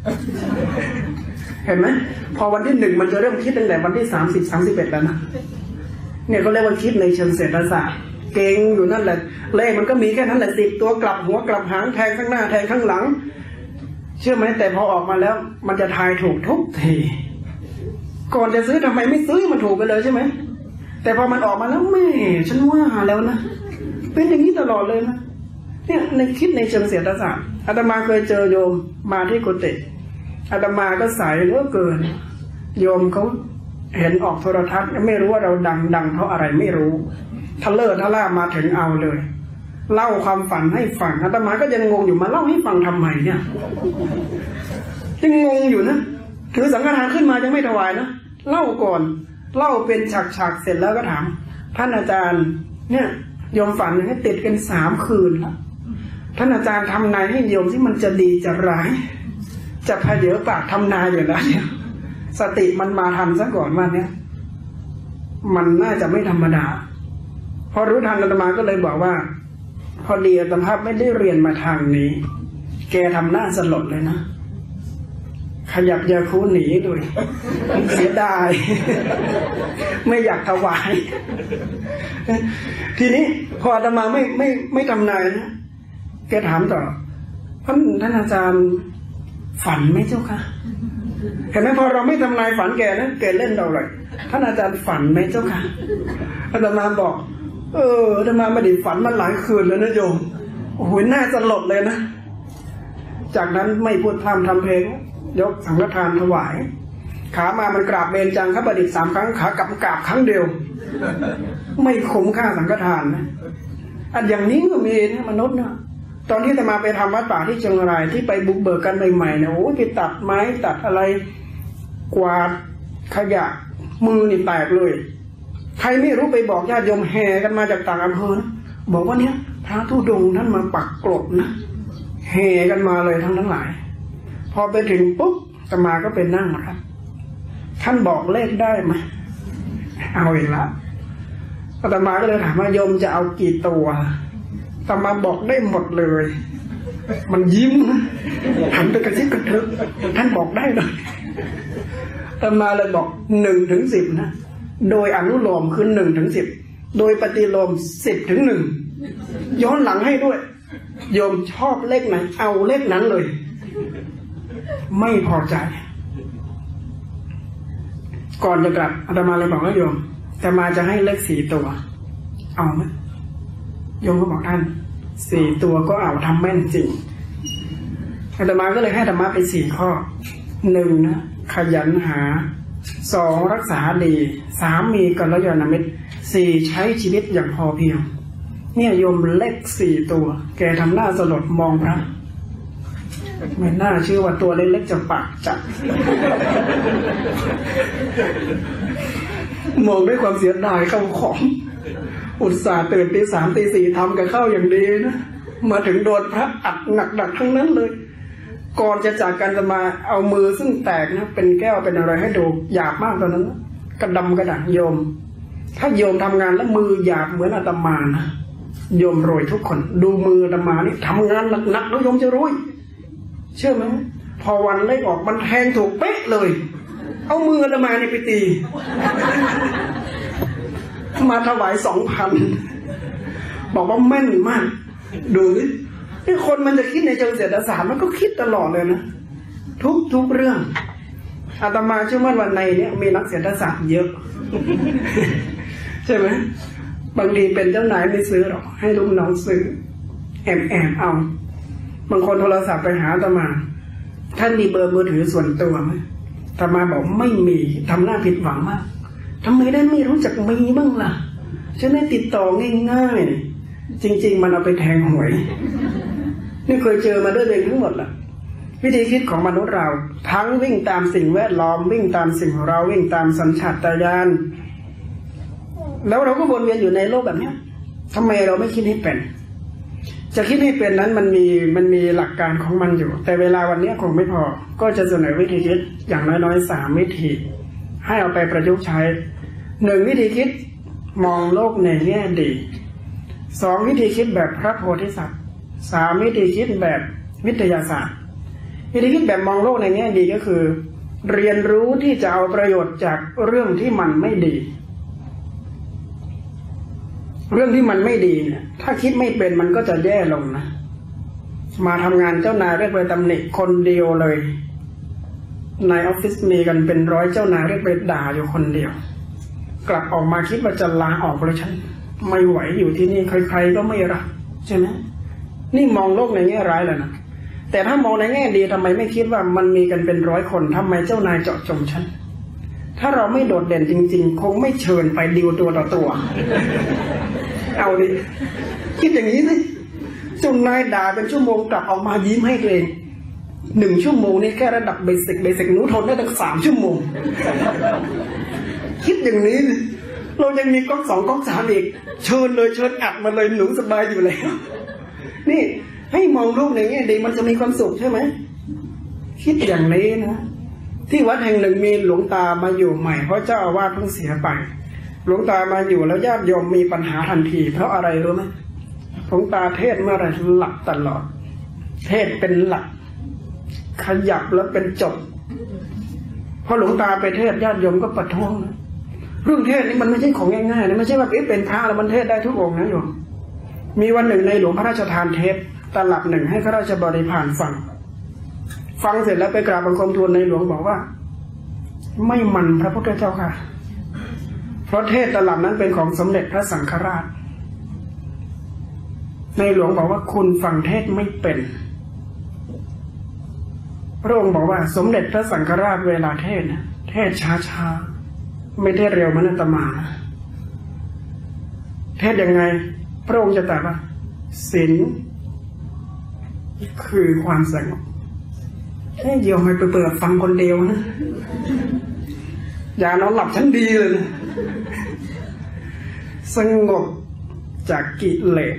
เห็นไหมพอวันที่หนึ่งมันจะเริ่มคิดตั้งแต่วันที่สามสิบสามสิบเอ็ดแล้วนะเนี่ยก็เรียกว่าคิดในเชิงเศรษฐศาสตร์เก่งอยู่นั่นแหละเลขมันก็มีแค่นั้นแหละสิบตัวกลับหัวกลับหางแทงข้างหน้าแทงข้างหลังเชื่อไหมแต่พอออกมาแล้วมันจะทายถูกทุกทีก่อนจะซื้อทำไมไม่ซื้อมันถูกไปเลยใช่ไหมแต่พอมันออกมาแล้วแม่ฉันว่าแล้วนะเป็นอย่างนี้ตลอดเลยนะเนี่ยในคิดในเชิงเศรษฐศาสตร์อาตมาเคยเจอโยมมาที่กุฏิอาตมาก็สายเหลือเกินโยมเขาเห็นออกโทรทัศน์ไม่รู้ว่าเราดังดังเพราะอะไรไม่รู้ทะเลาะทะล่ามาถึงเอาเลยเล่าความฝันให้ฟังอาตมาก็ยังงงอยู่มาเล่าให้ฟังทำไมเนี่ยยังงงอยู่นะถือสังฆทานขึ้นมายังไม่ถวายนะเล่าก่อนเล่าเป็นฉากๆเสร็จแล้วก็ถามท่านอาจารย์เนี่ยโยมฝันให้ติดกันสามคืนแล้วท่านอาจารย์ทำนายให้โยมที่มันจะดีจะร้ายจะพเยอปากทำนายอยู่แล้วเนี่ยสติมันมาทันซะก่อนวันเนี้ยมันน่าจะไม่ธรรมดาพอรู้ทันอาตมาก็เลยบอกว่าพอดีอาตมาไม่ได้เรียนมาทางนี้แกทำหน้าสลดเลยนะขยับยาคูหนีด้วยเสียดายไม่อยากถวายทีนี้พออาตมาไม่ไม่ไม่ทำนายนะแกถามต่อท่านท่านอาจารย์ฝันไหมเจ้าค่ะเห็นไหมพอเราไม่ทำนายฝันแกนะแกเล่นเราเลยท่านอาจารย์ฝันไหมเจ้าค่ะอาตมาบอกเอออาตมาไม่ได้ฝันมาหลายคืนแล้วนะโยมโอ้โหน่าสลดเลยนะจากนั้นไม่พูดพร่ำทำเพลงยกสังฆทานถวายขามามันกราบเบญจางคประดิษฐ์สามครั้งขากลับกราบครั้งเดียวไม่คุ้มค่าสังฆทานนะอันอย่างนี้ก็มีนะมนุษย์นะตอนที่อาตมาไปทำวัดป่าที่เชียงรายที่ไปบุกเบิกกันใหม่ๆเนี่ยโอ้ยไปตัดไม้ตัดอะไรกวาดขยะมือนี่แตกเลยใครไม่รู้ไปบอกญาติโยมแห่กันมาจากต่างอำเภอนะบอกว่าเนี่ยพระธุดงค์ท่านมาปักกลดนะแห่กันมาเลยทั้งทั้งหลายพอไปถึงปุ๊บอาตมาก็เป็นนั่งครับท่านบอกเลขได้ไหมเอาอีกแล้วอาตมาก็เลยถามว่าโยมจะเอากี่ตัวอาตมาบอกได้หมดเลยมันยิ้มนะหันไปกระซิบกระทึกท่านบอกได้เลยอาตมาเลยบอกหนึ่งถึงสิบนะโดยอนุโลมคือหนึ่งถึงสิบโดยปฏิโลมสิบถึงหนึ่งย้อนหลังให้ด้วยโยมชอบเลขไหนเอาเลขนั้นเลยไม่พอใจก่อนจะกลับอาตมาเลยบอกว่าโยมอาตมาจะให้เลขสี่ตัวเอาไหมโยมก็บอกท่านสี่ตัวก็เอาทำแม่นจริงอาตมาก็เลยให้ธรรมะไปสี่ข้อหนึ่งนะขยันหาสองรักษาดีสามมีกัลยาณมิตรสี่ใช้ชีวิตอย่างพอเพียงเนี่ยโยมเลขสี่ตัวแกทำหน้าสลดมองพระไม่น่าเชื่อว่าตัวเล็กๆจะปากจัดมองด้วยความเสียดายเข้าของอุตส่าห์ตื่นตีสามตีสี่ทำกับข้าวอย่างดีนะมาถึงโดนพระอัดหนักๆทั้งนั้นเลยก่อนจะจากกันจะมาเอามือซึ่งแตกนะเป็นแก้วเป็นอะไรให้ดูหยาบมากตอนนั้นกระดำกระดักโยมถ้าโยมทำงานแล้วมือหยาบเหมือนอาตมานะโยมโรยทุกคนดูมืออาตมานี่ทำงานหนักๆแล้วโยมจะรวยเชื่อไหมพอวันเลขออกมันแทงถูกเป๊ะเลยเอามืออาตมานี่ไปตีมาถวายสองพันบอกว่าแม่นมากดูนี่คนมันจะคิดในเชิงเศรษฐศาสตร์มันก็คิดตลอดเลยนะทุกทุกเรื่องอาตมาเชื่อมั่นวันในเนี้ยมีนักเศรษฐศาสตร์เยอะใช่ไหมบางทีเป็นเจ้านายไม่ซื้อหรอกให้ลูกน้องซื้อแอบแอบเอาบางคนโทรศัพท์ไปหาอาตมาท่านมีเบอร์มือถือส่วนตัวไหมอาตมาบอกไม่มีทำหน้าผิดหวังมากทำไมได้ไม่รู้จักมีบ้างล่ะฉันได้ติดต่อง่ายๆจริงๆมันเอาไปแทงหวยนี่เคยเจอมาด้วยเองทั้งหมดล่ะวิธีคิดของมนุษย์เราทั้งวิ่งตามสิ่งแวดล้อมวิ่งตามสิ่งของเราวิ่งตามสัญชาตญาณแล้วเราก็วนเวียนอยู่ในโลกแบบนี้ทำไมเราไม่คิดให้เป็นจะคิดให้เป็นนั้นมันมีมันมีหลักการของมันอยู่แต่เวลาวันนี้คงไม่พอก็จะเสนอวิธีคิดอย่างน้อยๆสามวิธีให้เอาไปประยุกต์ใช้หนึ่งวิธีคิดมองโลกในแง่ดีสองวิธีคิดแบบพระโพธิสัตว์สามวิธีคิดแบบวิทยาศาสตร์วิธีคิดแบบมองโลกในแง่ดีก็คือเรียนรู้ที่จะเอาประโยชน์จากเรื่องที่มันไม่ดีเรื่องที่มันไม่ดีเนี่ยถ้าคิดไม่เป็นมันก็จะแย่ลงนะมาทำงานเจ้านายเรียกไปตำหนิคนเดียวเลยในออฟฟิศมีกันเป็นร้อยเจ้านายเรียกไปด่าอยู่คนเดียวกลับออกมาคิดว่าจะลาออกเลยฉันไม่ไหวอยู่ที่นี่ใครๆก็ไม่รักใช่ไหมนี่มองโลกในแง่ร้ายแล้วนะแต่ถ้ามองในแง่ดีทำไมไม่คิดว่ามันมีกันเป็นร้อยคนทำไมเจ้านายเจาะจงฉันถ้าเราไม่โดดเด่นจริงๆคงไม่เชิญไปดิวตัวต่อตัวเอาดิคิดอย่างนี้สิเจ้านายด่าเป็นชั่วโมงกลับออกมายิ้มให้ตัวเองหนึ่งชั่วโมงนี่แค่ระดับเบสิกเบสิกหนูทนได้ตั้งสามชั่วโมงคิดอย่างนี้เรายังมีก๊อกสองก๊อกสามอีกเชิญเลยเชิญอัดมาเลยหนูสบายอยู่แล้วนี่ให้มองโลกในแง่ดีมันจะมีความสุขใช่ไหมคิดอย่างนี้นะที่วัดแห่งหนึ่งมีหลวงตามาอยู่ใหม่เพราะเจ้าอาวาสเพิ่งเสียไปหลวงตามาอยู่แล้วญาติโยมมีปัญหาทันทีเพราะอะไรรู้ไหมหลวงตาเทศเมื่อไรหลับตลอดเทศเป็นหลักขยับแล้วเป็นจบพอหลวงตาไปเทศญาติโยมก็ประท้วงนะเรื่องเทศนี่มันไม่ใช่ของง่ายๆนะไม่ใช่ว่าเป็นพระแล้วมันเทศได้ทุกองค์นะโยมมีวันหนึ่งในหลวงพระราชทานเทศตลับหนึ่งให้ข้าราชบริพารฟังฟังเสร็จแล้วไปกราบบังคมทูลในหลวงบอกว่าไม่มันพระพุทธเจ้าค่ะเพราะเทศตลับนั้นเป็นของสมเด็จพระสังฆราชในหลวงบอกว่าคุณฟังเทศไม่เป็นพระองค์บอกว่าสมเด็จพระสังฆราชเวลาเทศนะเทศช้าๆไม่เทศเร็วเหมือนอาตมานะเทศยังไงพระองค์จะตรัสว่าศีลคือความสงบแค่เดียวไม่ไปเปิดฟังคนเดียวนะอย่านอนหลับชั้นดีเลยนะสงบจากกิเลส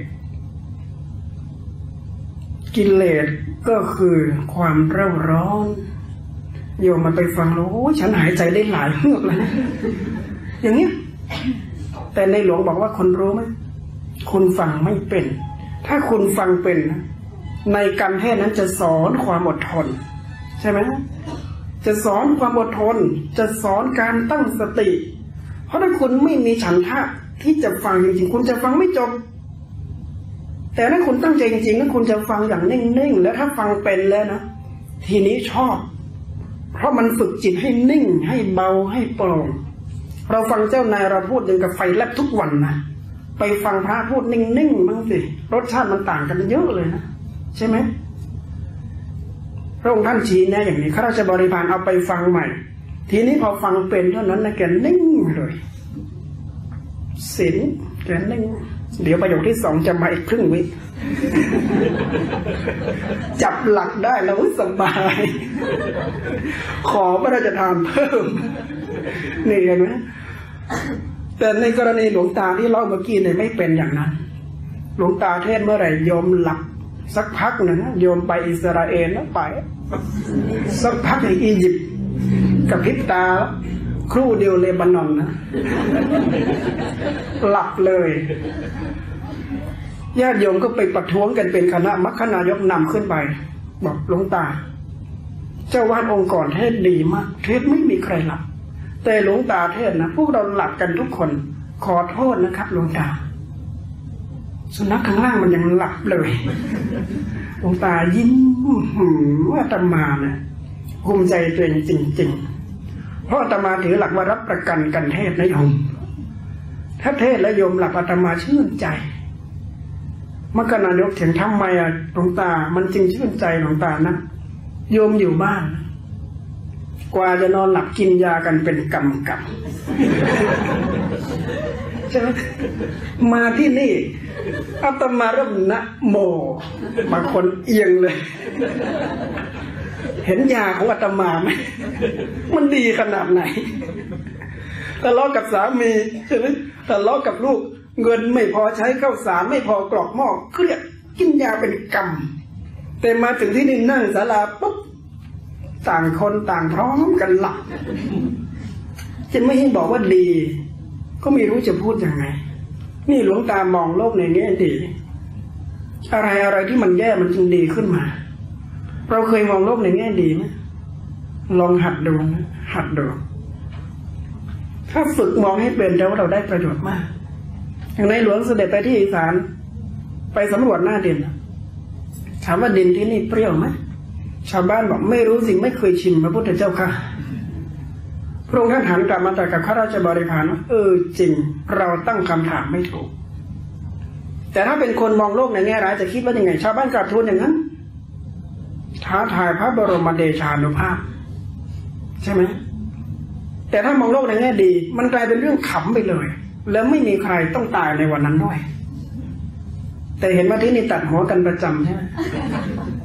กิเลสก็คือความเร่าร้อนโยมมันไปฟังแล้วโอ้ฉันหายใจได้หลายเฮือกเลยนะอย่างเนี้ยแต่ในหลวงบอกว่าคนรู้ไหมคุณฟังไม่เป็นถ้าคุณฟังเป็นในการเทศนั้นจะสอนความอดทนใช่ไหมจะสอนความอดทนจะสอนการตั้งสติเพราะถ้าคุณไม่มีฉันทะที่จะฟังจริงๆคุณจะฟังไม่จบแต่ถ้าคุณตั้งใจจริงๆแล้วคุณจะฟังอย่างนิ่งๆแล้วถ้าฟังเป็นแล้วนะทีนี้ชอบเพราะมันฝึกจิตให้นิ่งให้เบาให้โปร่งเราฟังเจ้านายเราพูดยังกับไฟแลบทุกวันนะไปฟังพระพูดนิ่งๆบ้างสิรสชาติมันต่างกันเยอะเลยนะใช่ไหมพระองค์ท่านชี้แนะอย่างนี้ข้าราชบริพารเอาไปฟังใหม่ทีนี้พอฟังเป็นเท่านั้นนะแกนิ่งเลยศีลแกนิ่งเดี๋ยวประโยคที่สองจะมาอีกครึ่งวิจับหลักได้แล้วสบายขอพระราชทานเพิ่มนี่เห็นไหมแต่ในกรณีหลวงตาที่เล่าเมื่อกี้เนี่ยไม่เป็นอย่างนั้นหลวงตาเทศเมื่อไหร่โยมหลับสักพักหนึ่งนะโยมไปอิสราเอลแล้วไปสักพักในอียิปต์กับพริบตาครู่เดียวเลบานอนนะหลับเลยญาติโยมก็ไปประท้วงกันเป็นคณะมัคคณายกนำขึ้นไปบอกหลวงตาเจ้าวาดองค์ก่อนเทศดีมากเทศไม่มีใครหลับแต่หลวงตาเทศนะพวกเราหลับกันทุกคนขอโทษนะครับหลวงตาสุนัขข้างล่างมันยังหลับเลยหลวงตายิ้มว่าอาตมาเนี่ยภูมิใจตัวเองจริงๆเพราะอาตมาถือหลักว่ารับประกันกันเทศนะโยมถ้าเทศแล้วโยมหลับอาตมาชื่นใจมัคคณายกเถียงทำไมอ่ะหลวงตามันจึงชื่นใจหลวงตานะโยมอยู่บ้านกว่าจะนอนหลับกินยากันเป็นกำกับใช่ไหมมาที่นี่อาตมาเริ่มนะโมบางคนเอียงเลยเห็นยาของอาตมาไหมมันดีขนาดไหนทะเลาะกับสามีใช่ไหมทะเลาะกับลูกเงินไม่พอใช้ข้าวสารไม่พอกรอกหม้อเครียดกินยาเป็นกรรมแต่มาถึงที่นี่นั่งศาลาปุ๊บต่างคนต่างพร้อมกันหลับจะไม่ให้บอกว่าดีก็ไม่รู้จะพูดยังไงนี่หลวงตามองโลกในแง่ดีอะไรอะไรที่มันแย่มันจึงดีขึ้นมาเราเคยมองโลกในแง่ดีไหมลองหัดดูนะหัดดูถ้าฝึกมองให้เป็นแล้วเราได้ประโยชน์มากอย่างในหลวงเสด็จไปที่อีสานไปสำรวจหน้าดินถามว่าดินที่นี่เปรี้ยวไหมชาวบ้านบอกไม่รู้สิไม่เคยชิมพระพุทธเจ้าค่ะพระองค์ท่านหันกลับมาตรัสกับข้าราชบริพารว่าเออจริงเราตั้งคำถามไม่ถูกแต่ถ้าเป็นคนมองโลกในแง่ร้ายจะคิดว่ายังไงชาวบ้านกราบทูลอย่างนั้นท้าทายพระบรมเดชานุภาพใช่ไหมแต่ถ้ามองโลกในแง่ดีมันกลายเป็นเรื่องขำไปเลยแล้วไม่มีใครต้องตายในวันนั้นด้วยแต่เห็นว่าที่นี่ตัดหัวกันประจำใช่ไหม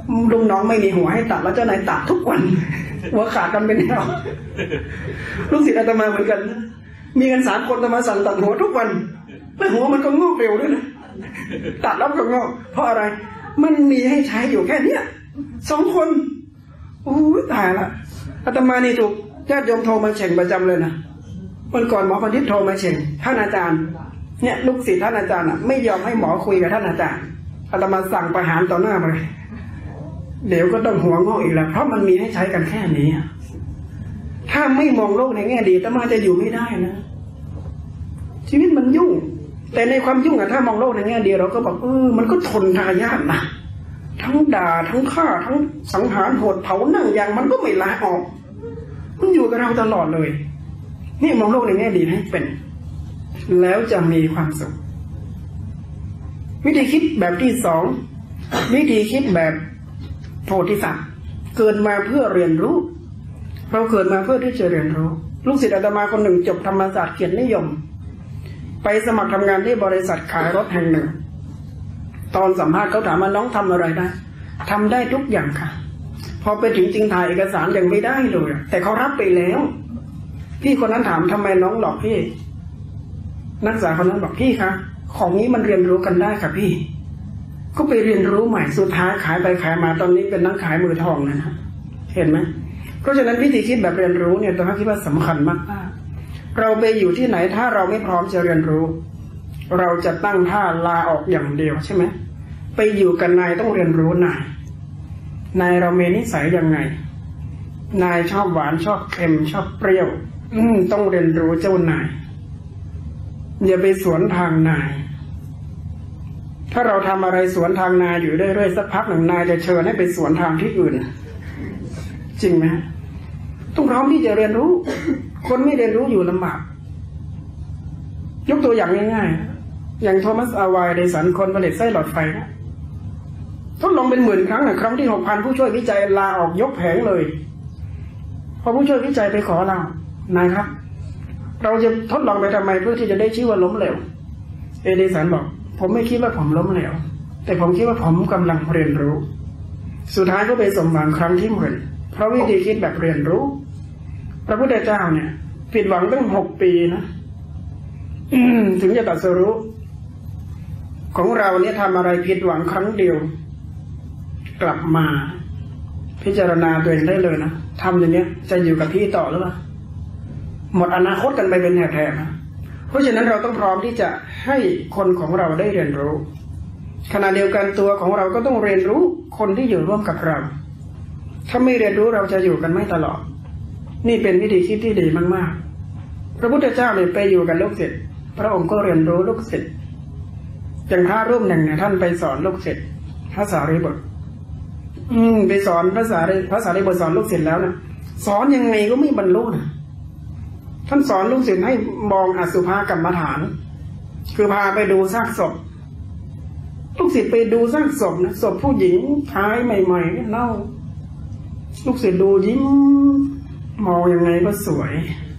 ลุงน้องไม่มีหัวให้ตัดแล้วเจ้านายตัดทุกวันหัวขาดกันเป็นแถวลูกศิษย์อาตมาเหมือนกันมีกันสามคนอาตมาสั่งตัดหัวทุกวันแล้วหัวมันก็งอกเร็วด้วยนะตัดแล้วก็งอกเพราะอะไรมันมีให้ใช้อยู่แค่เนี้ยสองคนโอ้ยตายละอาตมานี่ถูกญาติโยมโทรมาเฉ่งประจำเลยนะวันก่อนหมอพันธิตโทรมาเฉ่งท่านอาจารย์เนี่ยลูกศิษย์ท่านอาจารย์อ่ะไม่ยอมให้หมอคุยกับท่านอาจารย์อาตมาสั่งประหารต่อหน้าไปเดี๋ยวก็ต้องหัวงอกอีกแล้วเพราะมันมีให้ใช้กันแค่นี้ถ้าไม่มองโลกในแง่ดีอาตมาจะอยู่ไม่ได้นะชีวิตมันยุ่งแต่ในความยุ่งอะถ้ามองโลกในแง่ดีเราก็บอกเออมันก็ทนทายาทนะทั้งด่าทั้งฆ่าทั้งสังหารโหดเผานั่งยางมันก็ไม่ลาออกมันอยู่กับเราตลอดเลยนี่มองโลกในแง่ดีให้เป็นแล้วจะมีความสุขวิธีคิดแบบที่สองวิธีคิดแบบโพธิสัตว์เกิดมาเพื่อเรียนรู้เราเกิดมาเพื่อที่จะเรียนรู้ลูกศิษย์อาตมาคนหนึ่งจบธรรมศาสตร์เกียรตินิยมไปสมัครทำงานที่บริษัทขายรถแห่งหนึ่งตอนสัมภาษณ์เขาถามว่าน้องทำอะไรได้ทำได้ทุกอย่างค่ะพอไปถึงจริงถ่ายเอกสารยังไม่ได้เลยแต่เขารับไปแล้วพี่คนนั้นถามทำไมน้องหลอกพี่นักศึกษาคนนั้นบอกพี่คะของนี้มันเรียนรู้กันได้ค่ะพี่ก็ไปเรียนรู้ใหม่สุดท้ายขายไปขายมาตอนนี้เป็นนักขายมือทองนะฮะเห็นไหมเพราะฉะนั้นวิธีคิดแบบเรียนรู้เนี่ยต้องคิดว่าสำคัญมากๆเราไปอยู่ที่ไหนถ้าเราไม่พร้อมจะเรียนรู้เราจะตั้งท่าลาออกอย่างเดียวใช่ไหมไปอยู่กับนายต้องเรียนรู้นายนายเราเมนิสัยยังไงนายชอบหวานชอบเค็มชอบเปรี้ยวอืมต้องเรียนรู้เจ้านายอย่าไปสวนทางนายถ้าเราทำอะไรสวนทางนายอยู่เรื่อยๆสักพักหนึ่งนายจะเชิญให้ไปสวนทางที่อื่นจริงไหมต้องพร้อมที่จะเรียนรู้คนไม่เรียนรู้อยู่ลำบากยกตัวอย่างง่ายๆอย่างโทมัสอาวายเดสันคนผลิตไส้หลอดไฟนะทดลองเป็นหมื่นครั้งนะครั้งที่หกพันผู้ช่วยวิจัยลาออกยกแผงเลยพอผู้ช่วยวิจัยไปขอเรานายครับเราจะทดลองไปทำไมเพื่อที่จะได้ชื่อว่าล้มเหลวเอเดสันบอกผมไม่คิดว่าผมล้มเหลวแต่ผมคิดว่าผมกำลังเรียนรู้สุดท้ายก็ไปสมหวังครั้งที่หมื่นเพราะวิธีคิดแบบเรียนรู้พระพุทธเจ้าเนี่ยผิดหวังตั้งหกปีนะถึงจะตรัสรู้ของเราเนี่ยทำอะไรผิดหวังครั้งเดียวกลับมาพิจารณาตัวเองได้เลยนะทำอย่างเนี้ยจะอยู่กับพี่ต่อหรือเปล่าหมดอนาคตกันไปเป็นแถบๆนะเพราะฉะนั้นเราต้องพร้อมที่จะให้คนของเราได้เรียนรู้ขณะเดียวกันตัวของเราก็ต้องเรียนรู้คนที่อยู่ร่วมกับเราถ้าไม่เรียนรู้เราจะอยู่กันไม่ตลอดนี่เป็นวิธีคิดที่ดีมากๆพระพุทธเจ้าเนี่ยไปอยู่กับลูกศิษย์พระองค์ก็เรียนรู้ลูกศิษย์อย่างพระรูปหนึ่งเนี่ยท่านไปสอนลูกศิษย์พระสารีบุตรอืมไปสอนพระสารีพระสารีบุตรสอนลูกศิษย์แล้วนะสอนยังไงก็ไม่บรรลุนะท่านสอนลูกศิษย์ให้มองอสุภกรรมฐานคือพาไปดูซากศพลูกศิษย์ไปดูซากศพนะศพผู้หญิงท้ายใหม่ๆเน่าลูกศิษย์ดูยิ้มมองยังไงก็สวย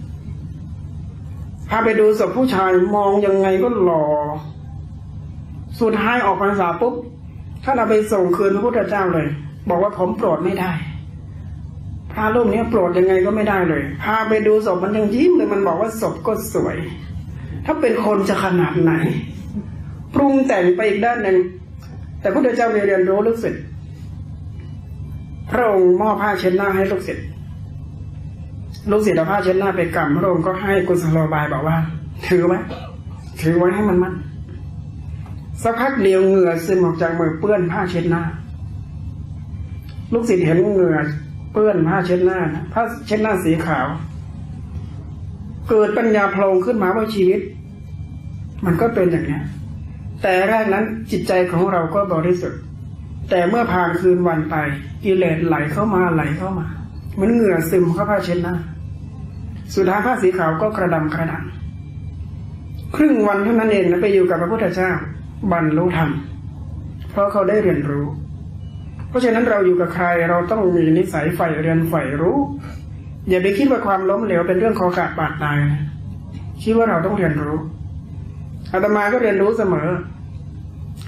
พาไปดูศพผู้ชายมองยังไงก็หล่อสุดท้ายออกพรรษาปุ๊บท่านเอาไปส่งคืนพระพุทธเจ้าเลยบอกว่าผมโปรดไม่ได้พระรูปนี้โปรดยังไงก็ไม่ได้เลยพาไปดูศพมันยังยิ้มเลยมันบอกว่าศพก็สวยถ้าเป็นคนจะขนาดไหนปรุงแต่งไปอีกด้านหนึ่งแต่พระพุทธเจ้าเรียนรู้ลูกศิษย์พระองค์มอบผ้าเช็ดหน้าให้ลูกศิษย์ลูกศิษย์เอาผ้าเช็ดหน้าไปกำพระองค์ก็ให้กุศโลบายบอกว่าถือไว้ถือไว้ให้มันมั่นสักพักเดียวเหงื่อซึมออกจากมือเปื้อนผ้าเช็ดหน้าลูกศิษย์เห็นเหงื่อเปื้อนผ้าเช็ดหน้าผ้าเช็ดหน้าสีขาวเกิดปัญญาโผล่ขึ้นมาว่าชีวิตมันก็เป็นอย่างนี้แต่แรกนั้นจิตใจของเราก็บริสุทธิ์แต่เมื่อผ่านคืนวันไปกิเลสไหลเข้ามาไหลเข้ามาเหมือนเหงื่อซึมเข้าผ้าเช็ดหน้าสุดท้ายผ้าสีขาวก็กระดำกระด่างครึ่งวันเท่านั้นเองนะไปอยู่กับพระพุทธเจ้าบรรลุธรรมเพราะเขาได้เรียนรู้เพราะฉะนั้นเราอยู่กับใครเราต้องมีนิสัยใฝ่เรียนใฝ่รู้อย่าไปคิดว่าความล้มเหลวเป็นเรื่องคอขาดบาดตายคิดว่าเราต้องเรียนรู้อาตมาก็เรียนรู้เสมอ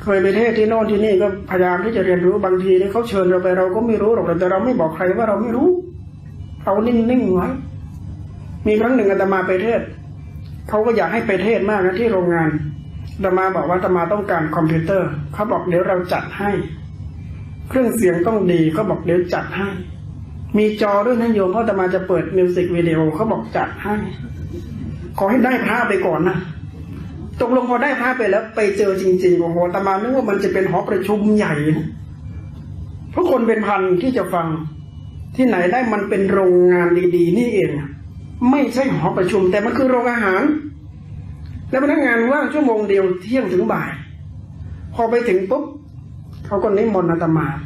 เคยไปเทศที่โน่นที่นี่ก็พยายามที่จะเรียนรู้บางทีเนี่ยเขาเชิญเราไปเราก็ไม่รู้หรอกแต่เราไม่บอกใครว่าเราไม่รู้เอานิ่งๆไว้มีครั้งหนึ่งอาตมาไปเทศเขาก็อยากให้ไปเทศมากนะที่โรงงานอาตมาบอกว่าอาตมาต้องการคอมพิวเตอร์เขาบอกเดี๋ยวเราจัดให้เครื่องเสียงต้องดีเขาบอกเดี๋ยวจัดให้มีจอด้วยนะโยมเพราะอาตมาจะเปิดมิวสิกวิดีโอเขาบอกจัดให้ขอให้ได้พระไปก่อนนะตกลงพอได้พระไปแล้วไปเจอจริงๆโอ้โหอาตมานึกว่ามันจะเป็นหอประชุมใหญ่นะเพราะคนเป็นพันที่จะฟังที่ไหนได้มันเป็นโรงงานดีๆนี่เองไม่ใช่หอประชุมแต่มันคือโรงอาหารแล้วพนักงานว่างชั่วโมงเดียวเที่ยงถึงบ่ายพอไปถึงปุ๊บเขาก็นิมนต์อาตมา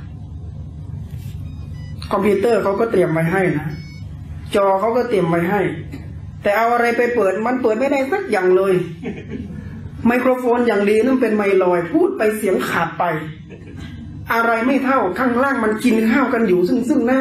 คอมพิวเตอร์เขาก็เตรียมไว้ให้นะจอเขาก็เตรียมไว้ให้แต่เอาอะไรไปเปิดมันเปิดไม่ได้สักอย่างเลยไมโครโฟนอย่างดีนั่นเป็นไมลอยพูดไปเสียงขาดไปอะไรไม่เท่าข้างล่างมันกินข้าวกันอยู่ซึ่งซึ่งหน้า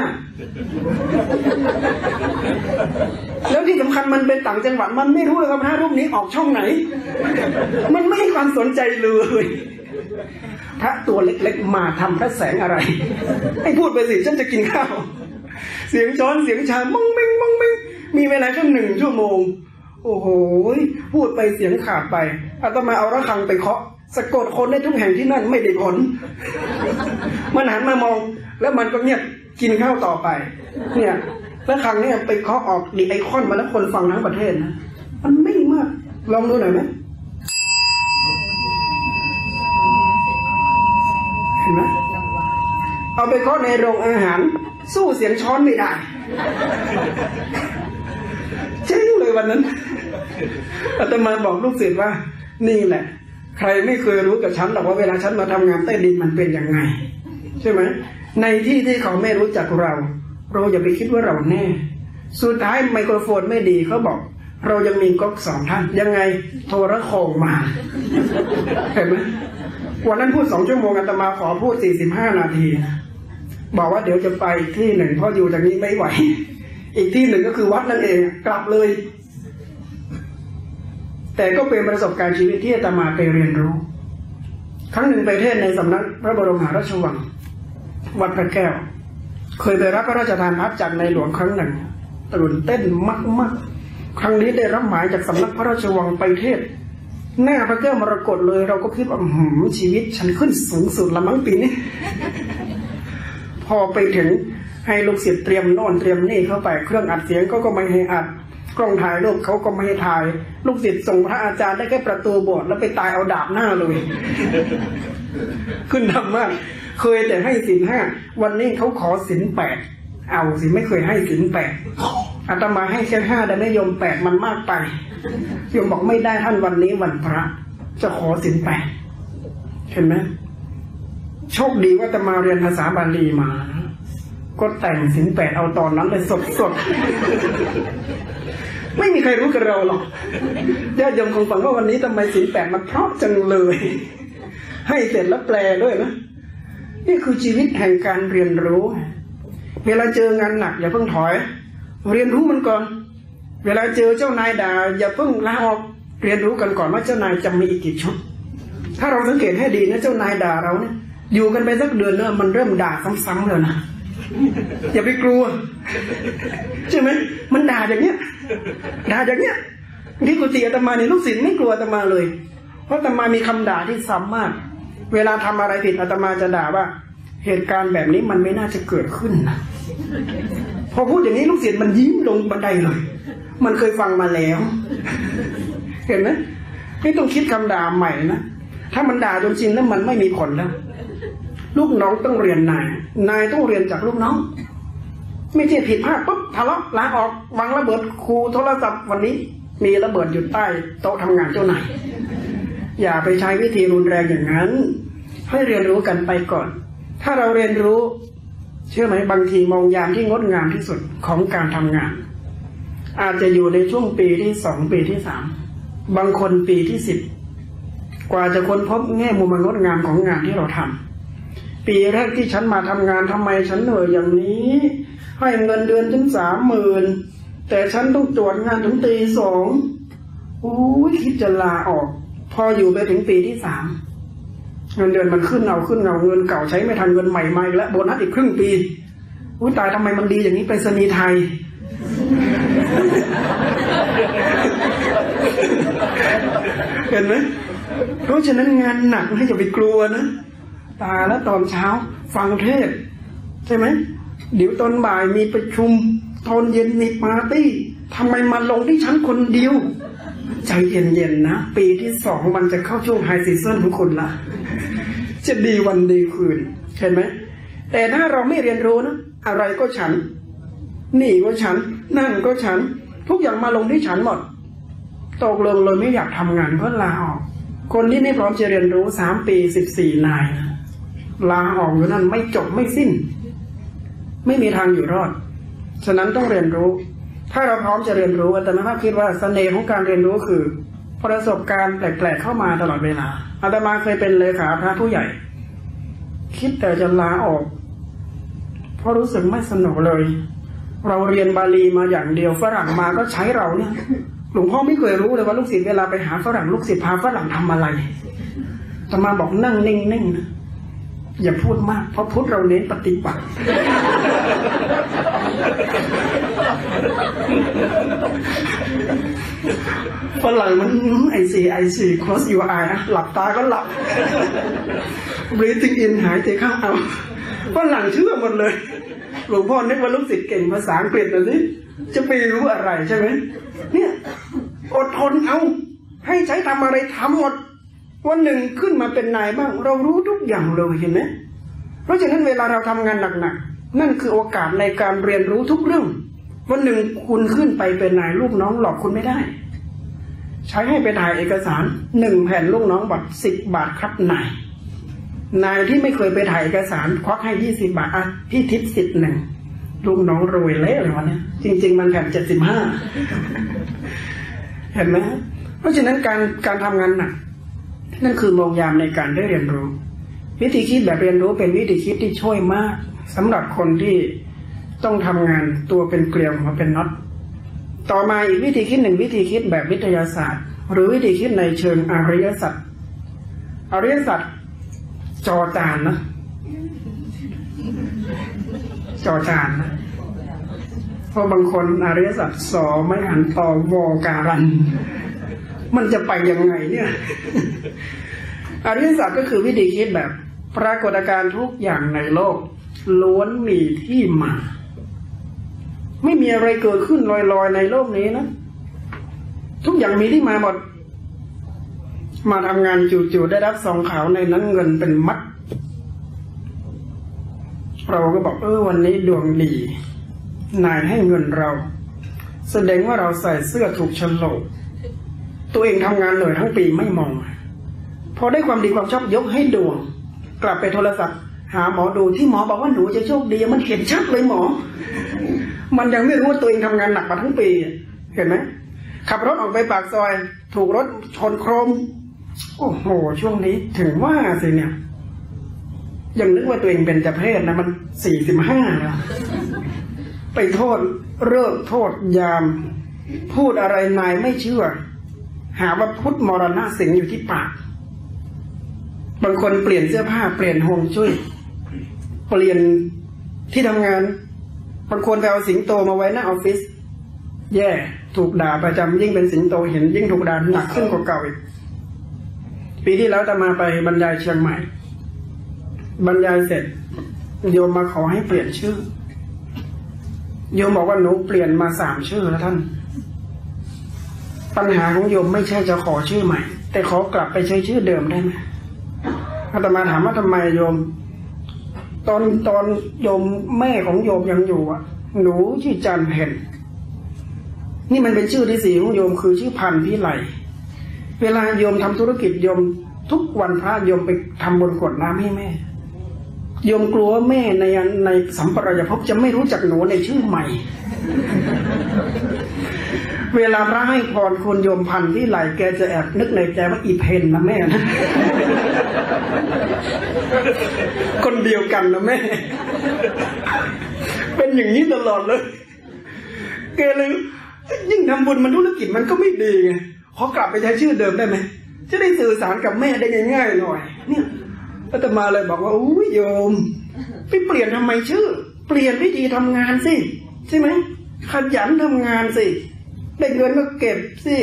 แล้วที่สำคัญมันเป็นต่างจังหวัดมันไม่รู้เลยว่าพระรูปนี้ออกช่องไหนมันไม่ให้ความสนใจเลยพระตัวเล็กๆมาทำพระแสงอะไรให้พูดไปสิฉันจะกินข้าวเสียงช้อนเสียงชามมองเม้งมองเม้งมีเวลาแค่หนึ่งชั่วโมงโอ้โหพูดไปเสียงขาดไปอาตมาเอาระฆังไปเคาะสะกดคนได้ทุกแห่งที่นั่นไม่ได้ผลมันหันมามองแล้วมันก็เงียบกินข้าวต่อไปเนี่ยระฆังเนี่ยไปเคาะออกดีไอคอนมาแล้วคนฟังทั้งประเทศนะมันไม่มากลองดูหน่อยไหมเห็นไหมเอาไปเคาะในโรงอาหารสู้เสียงช้อนไม่ได้เจ๊งเลยวันนั้นอาตมาบอกลูกศิษย์ว่านี่แหละใครไม่เคยรู้กับฉันหรอกว่าเวลาฉันมาทำงานใต้ดินมันเป็นยังไงใช่ไหมในที่ที่เขาไม่รู้จักเราเราอย่าไปคิดว่าเราแน่สุดท้ายไมโครโฟนไม่ดีเขาบอกเรายังมีก๊อกสองท่านยังไงโทรโข่งมาเห็นไหมวันนั้นพูดสองชั่วโมงอาตมาขอพูดสี่สิบห้านาทีบอกว่าเดี๋ยวจะไปที่หนึ่งเพราะอยู่จากนี้ไม่ไหวอีกที่หนึ่งก็คือวัดนั่นเองกลับเลยแต่ก็เป็นประสบการณ์ชีวิตที่อาตมาไปเรียนรู้ครั้งหนึ่งไปเทศในสำนักพระบรมมหาราชวังวัดพระแก้วเคยไปรับพระราชทานพัดจากในหลวงครั้งหนึ่งตื่นเต้นมากๆครั้งนี้ได้รับหมายจากสำนักพระราชวังไปเทศหน้าพระแก้วมรกตเลยเราก็คิดว่าหืมชีวิตฉันขึ้นสูงสุดละมั้งปีนี้ พอไปถึงให้ลูกศิษย์เตรียมโน่นเตรียมนี่เข้าไปเครื่องอัดเสียงเขาก็ไม่ให้อัดกล้องถ่ายรูปเขาก็ไม่ให้ถ่ายลูกศิษย์ส่งพระอาจารย์ได้แค่ประตูโบสถ์แล้วไปตายเอาดาบหน้าเลย ขึ้นทำมากเคยแต่ให้ศีลห้าวันนี้เขาขอศีลแปดเอาสิไม่เคยให้ศีลแปดอาตมาให้แค่ห้าแต่ไม่ยอมแปดมันมากไปโยมบอกไม่ได้ท่านวันนี้วันพระจะขอศีลแปดเห็นไหมโชคดีว่าอาตมาเรียนภาษาบาลีมาก็แต่งศีลแปดเอาตอนนั้นเลยสดๆไม่มีใครรู้กับเราหรอกญาติโยมคงฟังว่าวันนี้ทำไมศีลแปดมันเพราะจังเลยให้เสร็จแล้วแปลด้วยนะนี่คือชีวิตแห่งการเรียนรู้เวลาเจองานหนักอย่าเพิ่งถอยเรียนรู้มันก่อนเวลาเจอเจ้านายด่าอย่าเพิ่งลาออกเรียนรู้กันก่อนว่าเจ้านายจะมีอีกกี่ชุดถ้าเราสังเกตให้ดีนะเจ้านายด่าเราเนี่ยอยู่กันไปสักเดือนเนี่ยมันเริ่มด่าซ้ำๆเลยนะอย่าไปกลัวใช่ไหมมันด่าอย่างเนี้ยด่าอย่างเนี้ยที่กุฏิอาตมาเนี่ยลูกศิษย์ไม่กลัวอาตมาเลยเพราะอาตมามีคำด่าที่ซ้ำมากเวลาทำอะไรผิดอาตมาจะด่าว่าเหตุการณ์แบบนี้มันไม่น่าจะเกิดขึ้นนะพอพูดอย่างนี้ลูกศิษย์มันยิ้มลงบันไดเลยมันเคยฟังมาแล้วเห็นไหมไม่ต้องคิดคำด่าใหม่นะถ้ามันด่าจนจริงแล้วมันไม่มีผลแล้วลูกน้องต้องเรียนนายนายต้องเรียนจากลูกน้องไม่ใช่ผิดพลาดปุ๊บทะเลาะลาออกวางระเบิดครูโทรศัพท์วันนี้มีระเบิดอยู่ใต้โต๊ะทำงานเจ้านายอย่าไปใช้วิธีรุนแรงอย่างนั้นให้เรียนรู้กันไปก่อนถ้าเราเรียนรู้เชื่อไหมบางทีมองยามที่งดงามที่สุดของการทำงานอาจจะอยู่ในช่วงปีที่สองปีที่สามบางคนปีที่สิบกว่าจะค้นพบแง่มุมงดงามของงานที่เราทำปีแรกที่ฉันมาทำงานทำไมฉันเหนื่อยอย่างนี้ให้เงินเดือนถึงสามหมื่นแต่ฉันต้องตรวจงานถึงตีสองโอ้ยคิดจะลาออกพออยู่ไปถึงปีที่สามเงินเดือนมันขึ้นเอาขึ้นเอาเงินเก่าใช้ไม่ทันเงินใหม่มาอีกแล้วโบนัสอีกครึ่งปีอุ้ยตายทำไมมันดีอย่างนี้ไปรษณีย์ไทยเห็นไหมเพราะฉะนั้นงานหนักให้อย่าไปกลัวนะตาแล้วตอนเช้าฟังเทศใช่ไหมเดี๋ยวตอนบ่ายมีประชุมตอนเย็นมีปาร์ตี้ทำไมมาลงที่ฉันคนเดียวใจเย็นๆนะปีที่สองมันจะเข้าช่วงไฮซีซั่นของคุณละจะดีวันดีคืนเห็นไหมแต่ถ้าเราไม่เรียนรู้นะอะไรก็ฉันนี่ก็ฉันนั่นก็ฉันทุกอย่างมาลงที่ฉันหมดตกลงเลยไม่อยากทำงานก็ลาออกคนที่ไม่พร้อมจะเรียนรู้สามปีสิบสี่นายลาออกอยู่นั่นไม่จบไม่สิ้นไม่มีทางอยู่รอดฉะนั้นต้องเรียนรู้ถ้าเราพร้อมจะเรียนรู้อาตมาคิดว่าเสน่ห์ของการเรียนรู้คือประสบการณ์แปลกๆเข้ามาตลอดเวลาอาตมาเคยเป็นเลขาพระผู้ใหญ่คิดแต่จะลาออกเพราะรู้สึกไม่สนุกเลยเราเรียนบาลีมาอย่างเดียวฝรั่งมาก็ใช้เราเนี่ยหลวงพ่อไม่เคยรู้เลยว่าลูกศิษย์เวลาไปหาฝรั่งลูกศิษย์พาฝรั่งทำอะไรอาตมาบอกนั่งนิ่งๆนะอย่าพูดมากเพราะพุทธเราเน้นปฏิบัติฝรั่งมันไอซีไอซี close your eye หลับตาก็หลับ breathing in หายใจเข้าเอาฝรั่งเชื่อหมดเลยหลวงพ่อนึกว่าลูกศิษย์เก่งภาษาอังกฤษนะสิจะไปรู้อะไรใช่ไหมเนี่ยอดทนเอาให้ใช้ทำอะไรทำหมดวันหนึ่งขึ้นมาเป็นนายบ้างเรารู้ทุกอย่างเลยเห็นไหมเพราะฉะนั้นเวลาเราทำงานหนักๆนั่นคือโอกาสในการเรียนรู้ทุกเรื่องวันหนึ่งคุณขึ้นไปเป็นนายลูกน้องหลอกคุณไม่ได้ใช้ให้ไปถ่ายเอกสารหนึ่งแผ่นลูกน้องบัตรสิบบาทครับนายนายที่ไม่เคยไปถ่ายเอกสารควักให้ยี่สิบบาทอ่ะพี่ทิปสิบหนึ่งลูกน้องรวยเละเลยวะเนี่ยจริงๆมันแผ่นเจ็ดสิบห้าเห็นไหมเพราะฉะนั้นการการทำงานหนักนั่นคือโมงยามในการได้เรียนรู้วิธีคิดแบบเรียนรู้เป็นวิธีคิดที่ช่วยมากสำหรับคนที่ต้องทำงานตัวเป็นเกลียวหัวเป็นน็อตต่อมาอีกวิธีคิดหนึ่งวิธีคิดแบบวิทยาศาสตร์หรือวิธีคิดในเชิงอริยสัจอริยสัจจอจานนะจอจานนะเพราะบางคนอริยสัจสอไม่หันต่อวอการันมันจะไปยังไงเนี่ยอริยสัจก็คือวิธีคิดแบบปรากฏการณ์ทุกอย่างในโลกล้วนมีที่มาไม่มีอะไรเกิดขึ้นลอยๆในโลกนี้นะทุกอย่างมีที่มาหมดมาทำงานจู่ๆได้รับซองขาวในนั้นเงินเป็นมัดเราก็บอกเออวันนี้ดวงดีนายให้เงินเราแสดงว่าเราใส่เสื้อถูกโฉลกตัวเองทำงานเหนื่อยทั้งปีไม่มองพอได้ความดีความชอบยกให้ดวงกลับไปโทรศัพท์หาหมอดูที่หมอบอกว่าหนูจะโชคดีมันเห็นชัดเลยหมอมันยังไม่รู้ว่าตัวเองทำงานหนักมาทั้งปีเห็นไหมขับรถออกไปปากซอยถูกรถชนโครมโอ้โหช่วงนี้ถึงว่าสิเนี่ยยังนึกว่าตัวเองเป็นเจ้าเพศนะมันสี่สิบห้าแล้วไปโทษเลิกโทษยามพูดอะไรนายไม่เชื่อหาว่าพุทธมรณะสิงอยู่ที่ปากบางคนเปลี่ยนเสื้อผ้าเปลี่ยนฮวงจุ้ยเปลี่ยนที่ทำงานบางคนไปเอาสิงโตมาไว้หน้าออฟฟิศแย่ถูกด่าประจำยิ่งเป็นสิงโตเห็นยิ่งถูกด่าหนักขึ้นกว่าเก่าอีกปีที่แล้วจะมาไปบรรยายเชียงใหม่บรรยายเสร็จโยมมาขอให้เปลี่ยนชื่อโยมบอกว่าหนูเปลี่ยนมาสามชื่อแล้วท่านปัญหาของโยมไม่ใช่จะขอชื่อใหม่แต่ขอกลับไปใช้ชื่อเดิมได้ไหมอาตมาถามว่าทำไมโยมตอนตอนโยมแม่ของโยมยังอยู่อ่ะหนูชื่อจันเพ็ญนี่มันเป็นชื่อที่สี่ของโยมคือชื่อพันธุ์พิไลเวลาโยมทำธุรกิจโยมทุกวันพระโยมไปทำบุญกรวดน้ำให้แม่โยมกลัวแม่ในในสัมปรายภพจะไม่รู้จักหนูในชื่อใหม่ เวลาพระให้พรคุณโยมพันธุ์พิไลแกจะแอบนึกในใจว่าอีเพนนะแม่นะ คนเดียวกันนะแม่ เป็นอย่างนี้ตลอดเลยแกเลยยิ่งทำบุญมันธุรกิจมันก็ไม่ดีไงขอกลับไปใช้ชื่อเดิมได้ไหมจะได้สื่อสารกับแม่ได้ง่ายๆหน่อยเนี่ยอาตมาเลยบอกว่าอุ้ยโยมไปเปลี่ยนทำไมชื่อเปลี่ยนวิธีทำงานสิใช่ไหมขยันทำงานสิได้เงินก็เก็บสิ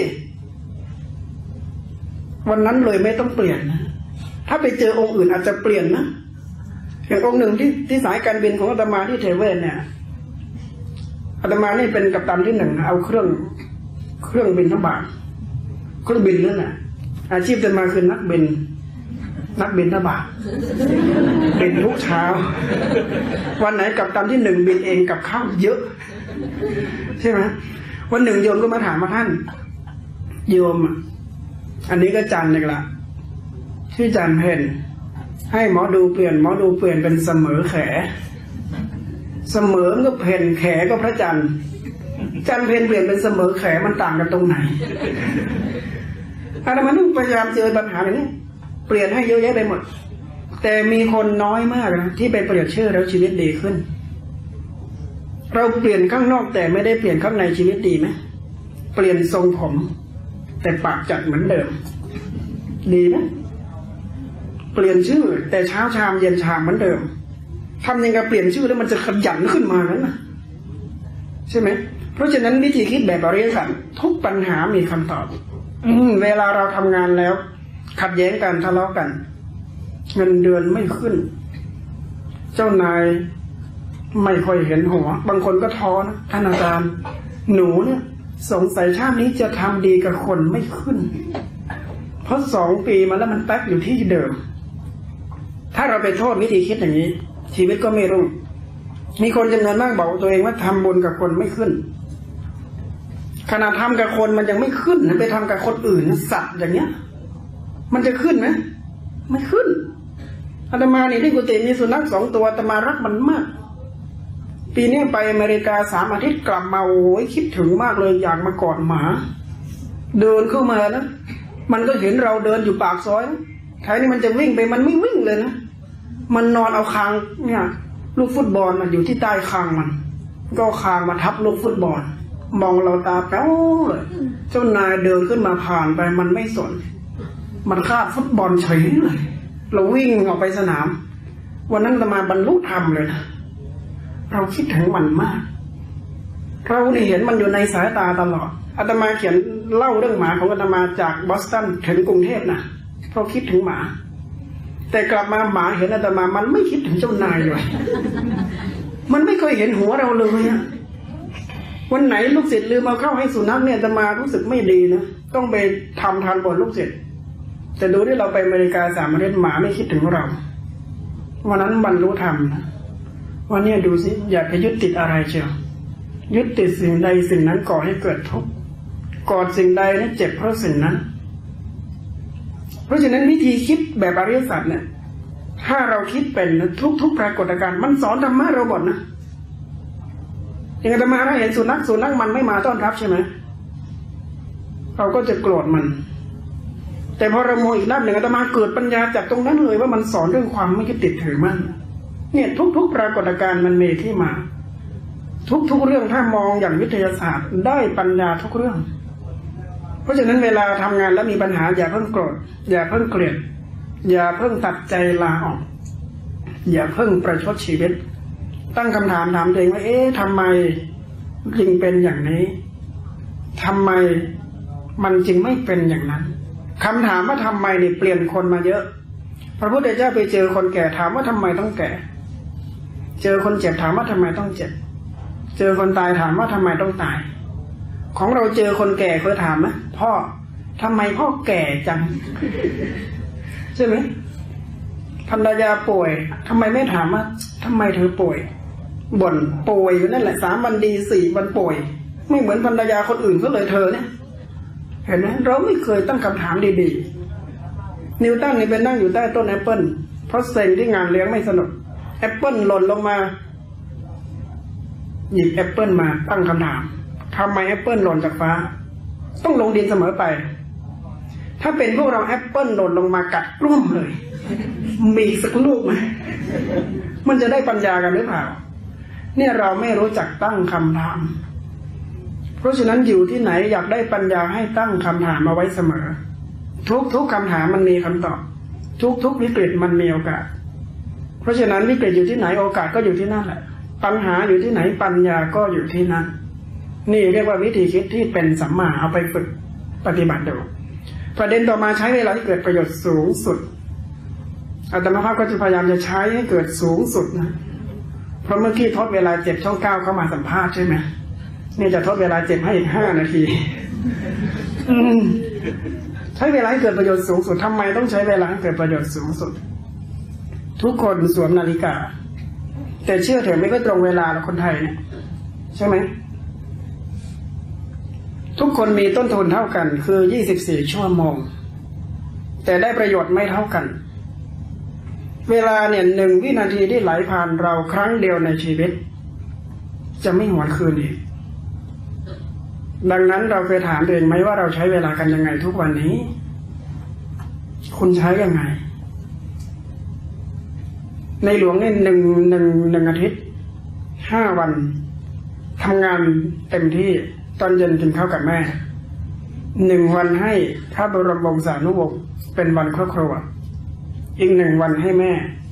วันนั้นเลยไม่ต้องเปลี่ยนนะถ้าไปเจอองค์อื่นอาจจะเปลี่ยนนะอย่างองค์หนึ่งที่ที่สายการบินของอาตมาที่เทเวศเนี่ยอาตมานี่เป็นกัปตันที่หนึ่งเอาเครื่องเครื่องบินทบาทเครื่องบินนั่นแหละอาชีพอาตมาคือนักบินนักบินทบาทบินทุกเช้าวันไหนกัปตันที่หนึ่งบินเองกับข้าวเยอะใช่ไหมวันหนึ่งโยมก็มาถามมาท่านโยมอันนี้ก็จันเลยละชื่อจันเพนให้หมอดูเปลี่ยนหมอดูเปลี่ยนเป็นเสมอแขเสมอก็เพนแขก็พระจันทร์จันเพนเปลี่ยนเป็นเสมอแขมันต่างกันตรงไหนอาตมาต้องพยายามเจอปัญหาอย่างนี้เปลี่ยนให้เยอะแยะไปหมดแต่มีคนน้อยมากนะที่ไปเปลี่ยนชื่อแล้วชีวิตดีขึ้นเราเปลี่ยนข้างนอกแต่ไม่ได้เปลี่ยนข้างในชีวิตดีไหมเปลี่ยนทรงผมแต่ปากจัดเหมือนเดิมดีไหมเปลี่ยนชื่อแต่เช้าชามเย็นชามเหมือนเดิมทำยังไงเปลี่ยนชื่อแล้วมันจะขยันขึ้นมานั้นนะใช่ไหมเพราะฉะนั้นวิธีคิดแบบอริยสัจทุกปัญหามีคำตอบอืมเวลาเราทำงานแล้วขัดแย้งกันทะเลาะกันเงินเดือนไม่ขึ้นเจ้านายไม่ค่อยเห็นหัวบางคนก็ท้อนะท่านอาจารย์หนูเนี่ยสงสัยชาตินี้จะทำดีกับคนไม่ขึ้นเพราะสองปีมาแล้วมันแป๊กอยู่ที่เดิมถ้าเราไปโทษวิธีคิดอย่างนี้ชีวิตก็ไม่รุ่งมีคนจำนวนมากบอกตัวเองว่าทำบุญกับคนไม่ขึ้นขณะทำกับคนมันยังไม่ขึ้นไปทำกับคนอื่นสัตว์อย่างเนี้ยมันจะขึ้นไหมไม่ขึ้นอาตมานี่ที่กุฏิมีสุนัขสองตัวอาตมารักมันมากปีนี้ไปอเมริกาสามอาทิตย์กลับมาโอ้ยคิดถึงมากเลยอยากมากอดหมาเดินเข้ามานะมันก็เห็นเราเดินอยู่ปากซอยแถวนี้มันจะวิ่งไปมันไม่วิ่งเลยนะมันนอนเอาคางเนี่ยลูกฟุตบอลอยู่ที่ใต้คางมันก็คางมาทับลูกฟุตบอลมองเราตาแป๊วเลยเจ้านายเดินขึ้นมาผ่านไปมันไม่สนมันฆ่าฟุตบอลเฉยเลยเราวิ่งออกไปสนามวันนั้นอาตมาบรรลุธรรมเลยนะเราคิดถึงมันมากเราเนี่ยเห็นมันอยู่ในสายตาตลอดอาตมาเขียนเล่าเรื่องหมาของอาตมาจากบอสตันถึงกรุงเทพนะเพราะคิดถึงหมาแต่กลับมาหมาเห็นอาตมามันไม่คิดถึงเจ้านายเลยมันไม่เคยเห็นหัวเราเลยอะวันไหนลูกศิษย์ลืมเอาเข้าให้สุนัขเนี่ยอาตมารู้สึกไม่ดีนะต้องไปทำทานบทลูกศิษย์แต่ดูที่เราไปอเมริกาสามประเทศหมาไม่คิดถึงเราวันนั้นบรรลุธรรมวันนี้ดูสิอยากจะยึดติดอะไรเชียวยึดติดสิ่งใดสิ่งนั้นก่อให้เกิดทุกข์กอดสิ่งใดนั้นเจ็บเพราะสิ่งนั้นเพราะฉะนั้นวิธีคิดแบบอริยสัจเนี่ยถ้าเราคิดเป็นทุกทุกปรากฏการณ์มันสอนธรรมะเราหมดนะอย่างอาตมาเราเห็นสุนัขสุนัขมันไม่มาต้อนรับใช่ไหมเราก็จะโกรธมันแต่พอเรามองอีกด้านหนึ่งอาตมาเกิดปัญญาจากตรงนั้นเลยว่ามันสอนเรื่องความไม่ยึดติดถือมั่นเนี่ยทุกๆปรากฏการณ์มันมีที่มาทุกๆเรื่องถ้ามองอย่างวิทยาศาสตร์ได้ปัญญาทุกเรื่องเพราะฉะนั้นเวลาทำงานแล้วมีปัญหาอย่าเพิ่งโกรธอย่าเพิ่งเกลียดอย่าเพิ่งตัดใจลาออกอย่าเพิ่งประชดชีวิตตั้งคำถามถามตัวเองว่าเอ๊ะทำไมจึงเป็นอย่างนี้ทำไมมันจึงไม่เป็นอย่างนั้นคำถามว่าทำไมนี่เปลี่ยนคนมาเยอะพระพุทธเจ้าไปเจอคนแก่ถามว่าทำไมต้องแก่เจอคนเจ็บถามว่าทำไมต้องเจ็บเจอคนตายถามว่าทำไมต้องตายของเราเจอคนแก่เคยถามไหมพ่อทำไมพ่อแก่จังใช่ไหมภรรยาป่วยทำไมไม่ถามว่าทำไมเธอป่วยบ่นป่วยอยู่นั่นแหละสามวันดีสี่วันป่วยไม่เหมือนภรรยาคนอื่นก็เลยเธอเนี่ยเห็นไหมเราไม่เคยตั้งคำถามดีๆนิวตันนี่เป็นนั่งอยู่ใต้ต้นแอปเปิลเพราะเซ็งที่งานเลี้ยงไม่สนุกแอปเปิลหล่นลงมาหยิบแอปเปิลมาตั้งคำถามทำไมแอปเปิลหล่นจากฟ้าต้องลงดินเสมอไปถ้าเป็นพวกเราแอปเปิลหล่นลงมากัดกลุ่มเลยมีสักลูกไหมมันจะได้ปัญญากันหรือเปล่าเนี่ยเราไม่รู้จักตั้งคำถามเพราะฉะนั้นอยู่ที่ไหนอยากได้ปัญญาให้ตั้งคำถามมาไว้เสมอทุกทุกคำถามมันมีคำตอบทุกๆวิกฤตมันมีโอกาสเพราะฉะนั้นวิกฤตอยู่ที่ไหนโอกาสก็อยู่ที่นั่นแหละปัญหาอยู่ที่ไหนปัญญาก็อยู่ที่นั่นนี่เรียกว่าวิธีคิดที่เป็นสัมมาเอาไปฝึกปฏิบัติดูประเด็นต่อมาใช้เวลาที่เกิดประโยชน์สูงสุดอาตมาภาพก็จะพยายามจะใช้ให้เกิดสูงสุดนะเพราะเมื่อกี้ทดเวลาเจ็บช่องเก้าเข้ามาสัมภาษณ์ใช่ไหมนี่จะทดเวลาเจ็บให้อีกห้านาทีใช้เวลาให้เกิดประโยชน์สูงสุดทำไมต้องใช้เวลาให้เกิดประโยชน์สูงสุดทุกคนสวมนาฬิกาแต่เชื่อเถอะไม่ก็ตรงเวลาหรอกคนไทยเนี่ยใช่ไหมทุกคนมีต้นทุนเท่ากันคือยี่สิบสี่ชั่วโมงแต่ได้ประโยชน์ไม่เท่ากันเวลาเนี่ยหนึ่งวินาทีที่ไหลผ่านเราครั้งเดียวในชีวิตจะไม่หวนคืนอีกดังนั้นเราเคยถามตัวเองไหมว่าเราใช้เวลากันยังไงทุกวันนี้คุณใช้ยังไงในหลวงเนี่ยหนึ่งหนึ่งหนึ่งอาทิตย์ห้าวันทำงานเต็มที่ตอนเย็นกินข้าวกับแม่หนึ่งวันให้พระบรมวงศานุวงศ์เป็นวันครอบครัวอีกหนึ่งวันให้แม่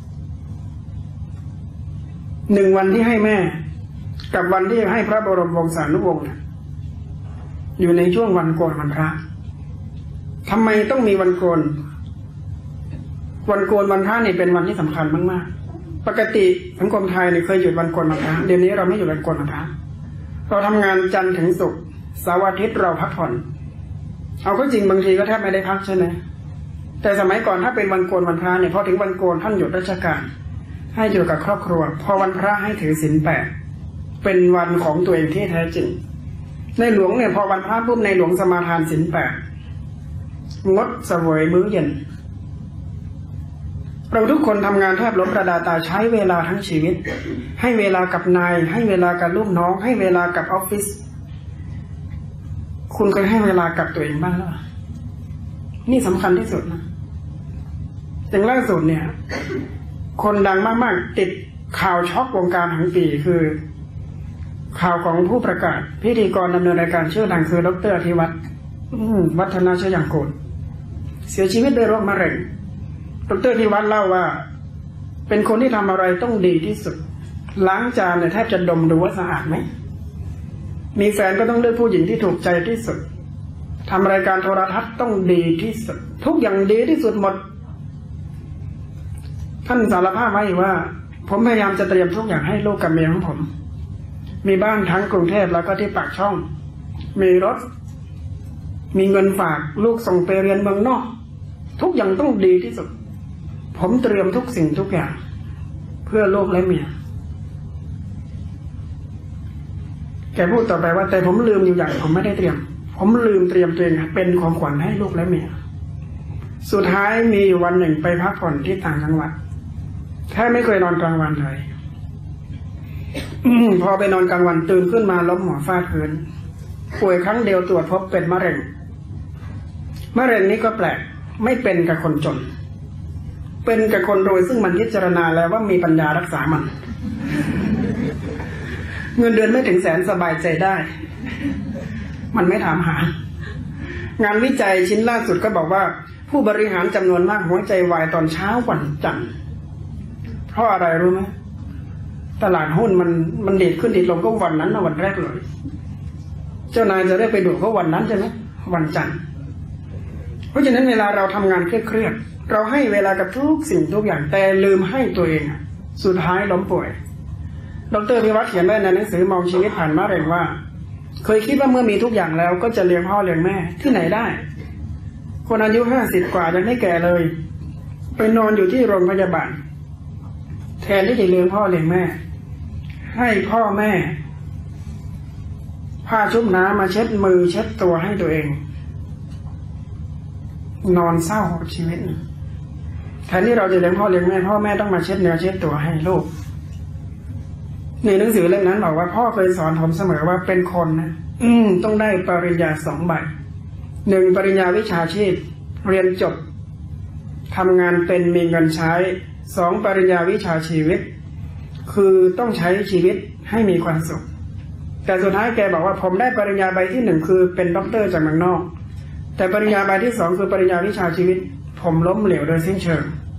หนึ่งวันที่ให้แม่กับวันที่ให้พระบรมวงศานุวงศ์อยู่ในช่วงวันโกนวันพระทำไมต้องมีวันโกนวันโกนวันพระนี่เป็นวันที่สำคัญมากๆปกติสังคมไทยเนี่ยเคยหยุดวันโกนวันพระเดี๋ยวนี้เราไม่หยุดวันโกนวันพระเราทำงานจันทร์ถึงศุกร์เสาร์อาทิตย์เราพักผ่อนเอาก็จริงบางทีก็แทบไม่ได้พักใช่ไหมแต่สมัยก่อนถ้าเป็นวันโกนวันพระเนี่ยพอถึงวันโกนท่านหยุดราชการให้อยู่กับครอบครัวพอวันพระให้ถือศีลแปดเป็นวันของตัวเองที่แท้จริงในหลวงเนี่ยพอวันพระปุ๊บในหลวงสมาทานศีลแปดงดเสวยมื้อเย็นเราทุกคนทำงานแทบล้มกระดาตายใช้เวลาทั้งชีวิตให้เวลากับนายให้เวลากับลูกน้องให้เวลากับออฟฟิศคุณเคยให้เวลากับตัวเองบ้างหรือเปล่านี่สำคัญที่สุดนะอย่างล่าสุดเนี่ยคนดังมากๆติดข่าวช็อกวงการทั้งปีคือข่าวของผู้ประกาศพิธีกรดำเนินรายการชื่อดังคือดร.อธิวัฒน์วัฒนาชยังกูลเสียชีวิตด้วยโรคมะเร็งดร.อธิวัฒน์เล่าว่าเป็นคนที่ทำอะไรต้องดีที่สุดล้างจานเนี่ยแทบจะดมดูว่าสะอาดไหมมีแฟนก็ต้องเลือกผู้หญิงที่ถูกใจที่สุดทำรายการโทรทัศน์ต้องดีที่สุดทุกอย่างดีที่สุดหมดท่านสารภาพไว้ว่าผมพยายามจะเตรียมทุกอย่างให้ลูกกับเมียของผมมีบ้านทั้งกรุงเทพแล้วก็ที่ปากช่องมีรถมีเงินฝากลูกส่งไปเรียนเมืองนอกทุกอย่างต้องดีที่สุดผมเตรียมทุกสิ่งทุกอย่างเพื่อลูกและเมียแกพูดต่อไปว่าแต่ผมลืมอยู่อย่างผมไม่ได้เตรียมผมลืมเตรียมตัวเองเป็นของขวัญให้ลูกและเมียสุดท้ายมีวันหนึ่งไปพักผ่อนที่ต่างจังหวัดแค่ไม่เคยนอนกลางวันเลยพอไปนอนกลางวันตื่นขึ้นมาล้มหัวฟาดพื้นป่วยครั้งเดียวตรวจพบเป็นมะเร็งมะเร็งนี้ก็แปลกไม่เป็นกับคนจนเป็นกับคนรวยซึ่งมันพิจารณาแล้วว่ามีปัญญารักษามันเงินเดือนไม่ถึงแสนสบายใจได้มันไม่ถามหางานวิจัยชิ้นล่าสุดก็บอกว่าผู้บริหารจำนวนมากหัวใจวายตอนเช้าวันจันทร์เพราะอะไรรู้ไหมตลาดหุ้นมันมันดีดขึ้นดีดลงก็วันนั้นนะวันแรกเลยเจ้านายจะได้ไปดูก็วันนั้นใช่ไหมวันจันทร์เพราะฉะนั้นเวลาเราทำงานเครียดๆเราให้เวลากับทุกสิ่งทุกอย่างแต่ลืมให้ตัวเองสุดท้ายล้มป่วยดร.พิวัฒน์เขียนไว้ในหนังสือมองชีวิตผ่านมะเร็งว่าเคยคิดว่าเมื่อมีทุกอย่างแล้วก็จะเลี้ยงพ่อเลี้ยงแม่ที่ไหนได้คนอายุห้าสิบกว่ายังไม่แก่เลยไปนอนอยู่ที่โรงพยาบาลแทนที่จะเลี้ยงพ่อเลี้ยงแม่ให้พ่อแม่ผ้าชุบน้ำมาเช็ดมือเช็ดตัวให้ตัวเองนอนเศร้าชีวิตแทนที่เราจะเลี้ยงพ่อเลี้ยงแม่พ่อแม่ต้องมาเช็ดเนื้อเช็ดตัวให้ลูกในหนังสือเล่มนั้นบอกว่าพ่อเคยสอนผมเสมอว่าเป็นคนนะอืมต้องได้ปริญญาสองใบหนึ่งปริญญาวิชาชีพเรียนจบทำงานเป็นมีเงินใช้สองปริญญาวิชาชีวิตคือต้องใช้ชีวิตให้มีความสุขแต่สุดท้ายแกบอกว่าผมได้ปริญญาใบที่หนึ่งคือเป็นด็อกเตอร์จากเมืองนอกแต่ปริญญาใบที่สองคือปริญญาวิชาชีวิตผมล้มเหลวโดยสิ้นเชิง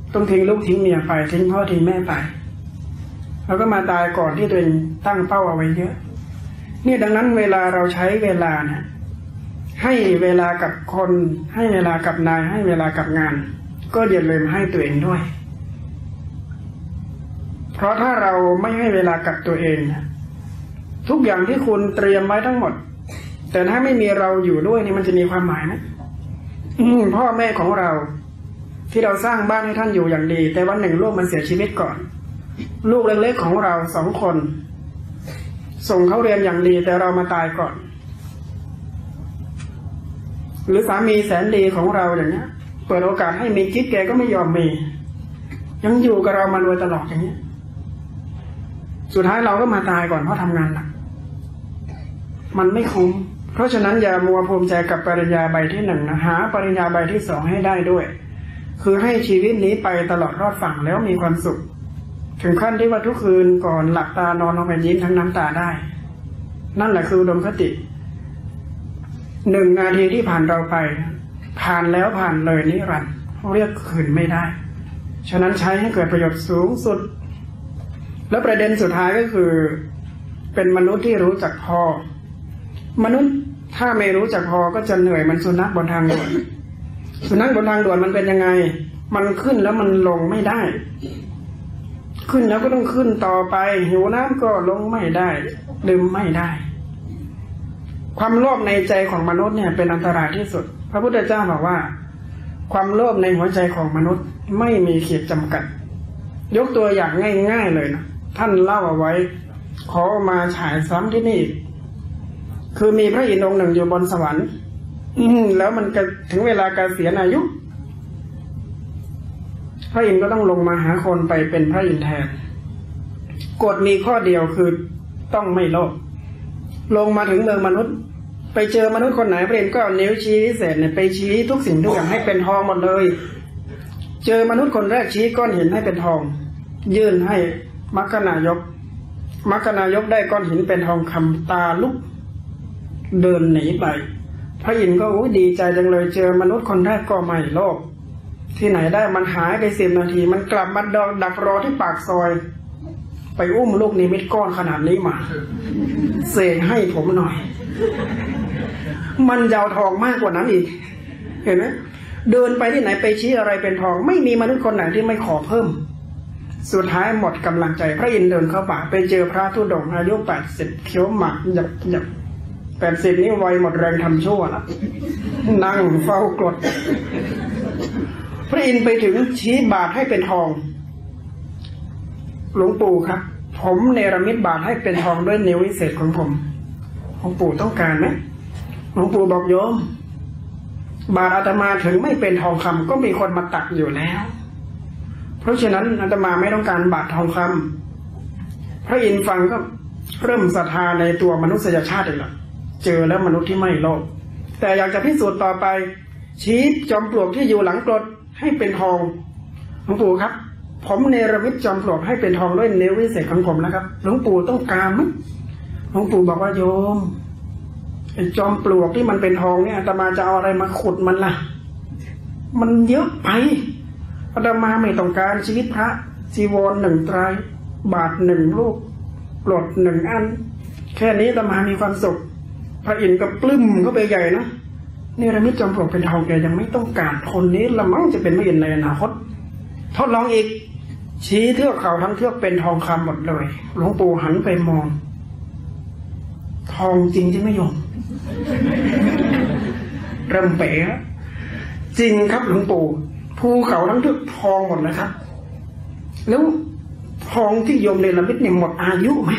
ต้องทิ้งลูกทิ้งเมียไปทิ้งพ่อทิ้งแม่ไปแล้วก็มาตายก่อนที่ตัวเองตั้งเป้าเอาไว้เยอะเนี่ยดังนั้นเวลาเราใช้เวลาเนี่ยให้เวลากับคนให้เวลากับนายให้เวลากับงานก็อย่าลืมให้ตัวเองด้วยเพราะถ้าเราไม่ให้เวลากับตัวเองทุกอย่างที่คุณเตรียมไว้ทั้งหมดแต่ถ้าไม่มีเราอยู่ด้วยนี่มันจะมีความหมายไหมพ่อแม่ของเราที่เราสร้างบ้านให้ท่านอยู่อย่างดีแต่วันหนึ่งลูกมันเสียชีวิตก่อนลูกเล็กๆของเราสองคนส่งเขาเรียนอย่างดีแต่เรามาตายก่อนหรือสามีแสนดีของเราอย่างเนี้ยเปิดโอกาสให้มีกิ๊กแกก็ไม่ยอมมียังอยู่กับเรามาโดยตลอดอย่างเนี้ยสุดท้ายเราก็มาตายก่อนเพราะทำงานหนักมันไม่คุ้มเพราะฉะนั้นอย่ามัวภูมิใจกับปริญญาใบที่หนึ่งนะหาปริญญาใบที่สองให้ได้ด้วยคือให้ชีวิตนี้ไปตลอดรอดฝั่งแล้วมีความสุขถึงขั้นที่ว่าทุกคืนก่อนหลับตานอนลงไปยิ้มทั้งน้ำตาได้นั่นแหละคืออุดมคติหนึ่งนาทีที่ผ่านเราไปผ่านแล้วผ่านเลยนิรันดร์เรียกคืนไม่ได้ฉะนั้นใช้ให้เกิดประโยชน์สูงสุดแล้วประเด็นสุดท้ายก็คือเป็นมนุษย์ที่รู้จักพอมนุษย์ถ้าไม่รู้จักพอก็จะเหนื่อยมันสุนัขบนทางด่วนสุนัขบนทางด่วนมันเป็นยังไงมันขึ้นแล้วมันลงไม่ได้ขึ้นแล้วก็ต้องขึ้นต่อไปหิวน้ำก็ลงไม่ได้ดื่มไม่ได้ความโลภในใจของมนุษย์เนี่ยเป็นอันตรายที่สุดพระพุทธเจ้าบอกว่าความโลภในหัวใจของมนุษย์ไม่มีขีดจำกัดยกตัวอย่างง่ายๆเลยนะท่านเล่าเอาไว้ขอมาฉายซ้ำที่นี่คือมีพระอินทร์องค์หนึ่งอยู่บนสวรรค์แล้วมันถึงเวลาเกษียณอายุพระอินทร์ก็ต้องลงมาหาคนไปเป็นพระอินทร์แทนกฎมีข้อเดียวคือต้องไม่โลภลงมาถึงเมืองมนุษย์ไปเจอมนุษย์คนไหนพระอินทร์ก็เอานิ้วชี้พิเศษเนี่ยไปชี้ทุกสิ่งทุกอย่างให้เป็นทองหมดเลยเจอมนุษย์คนแรกชี้ก้อนหินให้เป็นทองยื่นให้มัคคณายกมัคคณายกได้ก้อนหินเป็นทองคำตาลุกเดินหนีไปพระอินทร์ก็โอ้ดีใจจังเลยเจอมนุษย์คนแรกก็ไม่โลภที่ไหนได้มันหายไปสิบนาทีมันกลับมาดักรอที่ปากซอยไปอุ้มลูกนิมิตก้อนขนาดนี้มาเสกให้ผมหน่อยมันยาวทองมากกว่านั้นอีกเห็นไหมเดินไปที่ไหนไปชี้อะไรเป็นทองไม่มีมนุษย์คนไหนที่ไม่ขอเพิ่มสุดท้ายหมดกำลังใจพระอินทร์เดินเข้าป่าไปเจอพระธุดงค์อายุแปดสิบเขียวหมักหยับหยับแปดสิบนี่วัยหมดแรงทำชั่วแล้วนั่งเฝ้ากรดพระอินทร์ไปถึงชี้บาทให้เป็นทองหลวงปู่ครับผมเนรมิตบาทให้เป็นทองด้วยนิ้ววิเศษของผมหลวงปู่ต้องการไหมหลวงปู่บอกโยมบาทอาตมาถึงไม่เป็นทองคำก็มีคนมาตักอยู่แล้วเพราะฉะนั้นอาตมาไม่ต้องการบาททองคำพระอินทร์ฟังก็เริ่มศรัทธาในตัวมนุษยชาติเลยล่ะเจอแล้วมนุษย์ที่ไม่โลภแต่อยากจะพิสูจน์ต่อไปชี้จอมปลวกที่อยู่หลังกรดให้เป็นทองหลวงปู่ครับผมเนรมิตจอมปลวกให้เป็นทองด้วยนิ้ววิเศษของผมนะครับหลวงปู่ต้องการมั้ยหลวงปู่บอกว่าโยมไอ้จอมปลวกที่มันเป็นทองเนี่ยอาตมาจะเอาอะไรมาขุดมันล่ะมันเยอะไปอาตมาไม่ต้องการชีวิตพระจีวรหนึ่งไตรบาทหนึ่งลูกกรดหนึ่งอันแค่นี้อาตมามีความสุขพระอินทร์ก็ปลื้มเข้าไปใหญ่นะเนรมิตจอมปลวกเป็นทองแกยังไม่ต้องการคนนี้ละมั้งจะเป็นพระอินทร์ในอนาคตทดลองอีกชี้เทือกเขาทั้งเทือกเป็นทองคำหมดเลยหลวงปู่หันไปมองทองจริงที่ไม่ยอมเริ่มเป๋จริงครับหลวงปู่ภูเขาทั้งเทือกทองหมดนะครับแล้วทองที่โยมเนรมิตเนี่ยหมดอายุไหม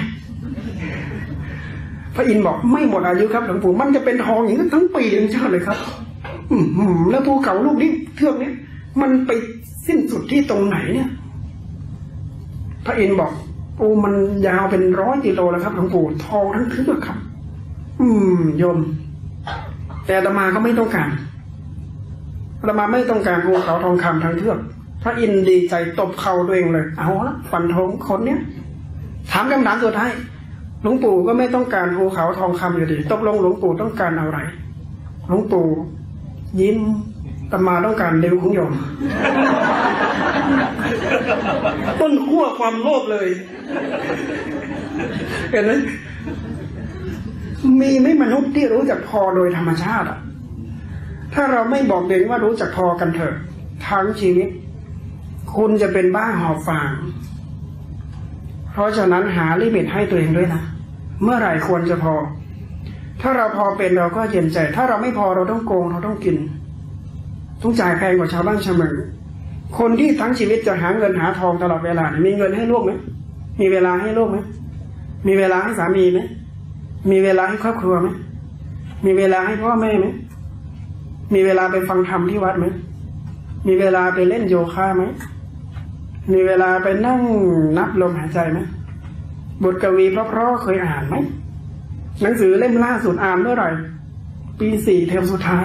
พระอินทร์บอกไม่หมดอายุครับหลวงปู่มันจะเป็นทองอย่างนั้นทั้งปีทั้งชาติเลยครับอืมแล้วภูเขาลูกนี้เทือกนี้มันไปสิ้นสุดที่ตรงไหนเนี่ยพระอินทร์บอกโอ้มันยาวเป็นร้อยกิโลแล้วครับหลวงปู่ทองทั้งเทือกครับอืมโยมแต่อาตมาก็ไม่ต้องการอาตมาไม่ต้องการภูเขาทองคำทั้งเทือกพระอินทร์ดีใจตบเข่าตัวเองเลยเอาละฟันธงคนเนี้ยถามคำถามสุดท้ายหลวงปู่ก็ไม่ต้องการภูเขาทองคำอยู่ดีตกลงหลวงปู่ต้องการอะไรหลวงปู่ยิ้มตมาต้องการเดวของโยมต้นขั้วความโลภเลยเห็นไหมมีไม่มนุษย์ที่รู้จักพอโดยธรรมชาติอ่ะถ้าเราไม่บอกเด็กว่ารู้จักพอกันเถอะทั้งชีวิตคุณจะเป็นบ้าหอบฟางเพราะฉะนั้นหาลิมิตให้ตัวเองด้วยนะเมื่อไหร่ควรจะพอถ้าเราพอเป็นเราก็เย็นใจถ้าเราไม่พอเราต้องโกงเราต้องกินต้องจ่ายแพงกว่าชาวบ้านชาวเมืองคนที่ทั้งชีวิตจะหาเงินหาทองตลอดเวลามีเงินให้ลูกไหมมีเวลาให้ลูกไหมมีเวลาให้สามีไหมมีเวลาให้ครอบครัวไหมมีเวลาให้พ่อแม่ไหมมีเวลาไปฟังธรรมที่วัดไหมมีเวลาไปเล่นโยคะไหมมีเวลาไปนั่งนับลมหายใจไหมบทกวีเพราะๆเคยอ่านไหมหนังสือเล่มล่าสุดอ่านเมื่อไหร่ปีสี่เทอมสุดท้าย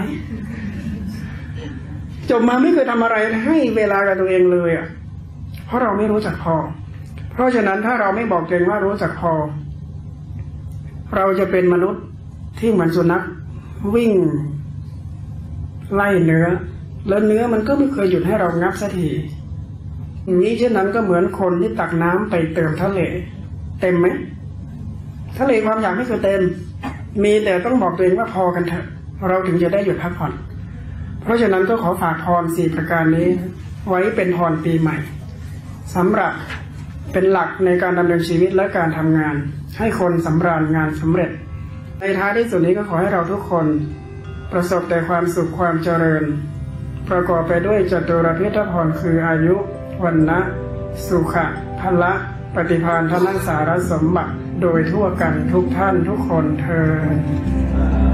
จบมาไม่เคยทำอะไรให้เวลากับตัวเองเลยอ่ะเพราะเราไม่รู้จักพอเพราะฉะนั้นถ้าเราไม่บอกตัวเองว่ารู้จักพอเราจะเป็นมนุษย์ที่เหมือนสุนัขวิ่งไล่เนื้อแล้วเนื้อมันก็ไม่เคยหยุดให้เรางับสักทีนี้เช่นนั้นก็เหมือนคนที่ตักน้ำไปเติมทะเลเต็มไหมทะเลความอยากไม่เคยเต็มมีแต่ต้องบอกตัวเองว่าพอกันเถอะเราถึงจะได้หยุดพักผ่อนเพราะฉะนั้นก็ขอฝากพรสี่ประการนี้ไว้เป็นพรปีใหม่สำหรับเป็นหลักในการดำเนินชีวิตและการทำงานให้คนสำราญงานสำเร็จในท้ายที่สุดนี้ก็ขอให้เราทุกคนประสบแต่ความสุขความเจริญประกอบไปด้วยจตุรพิธพรคืออายุวันนะสุขะพละปฏิภาณธนสารสมบัติโดยทั่วกันทุกท่านทุกคนเทอญ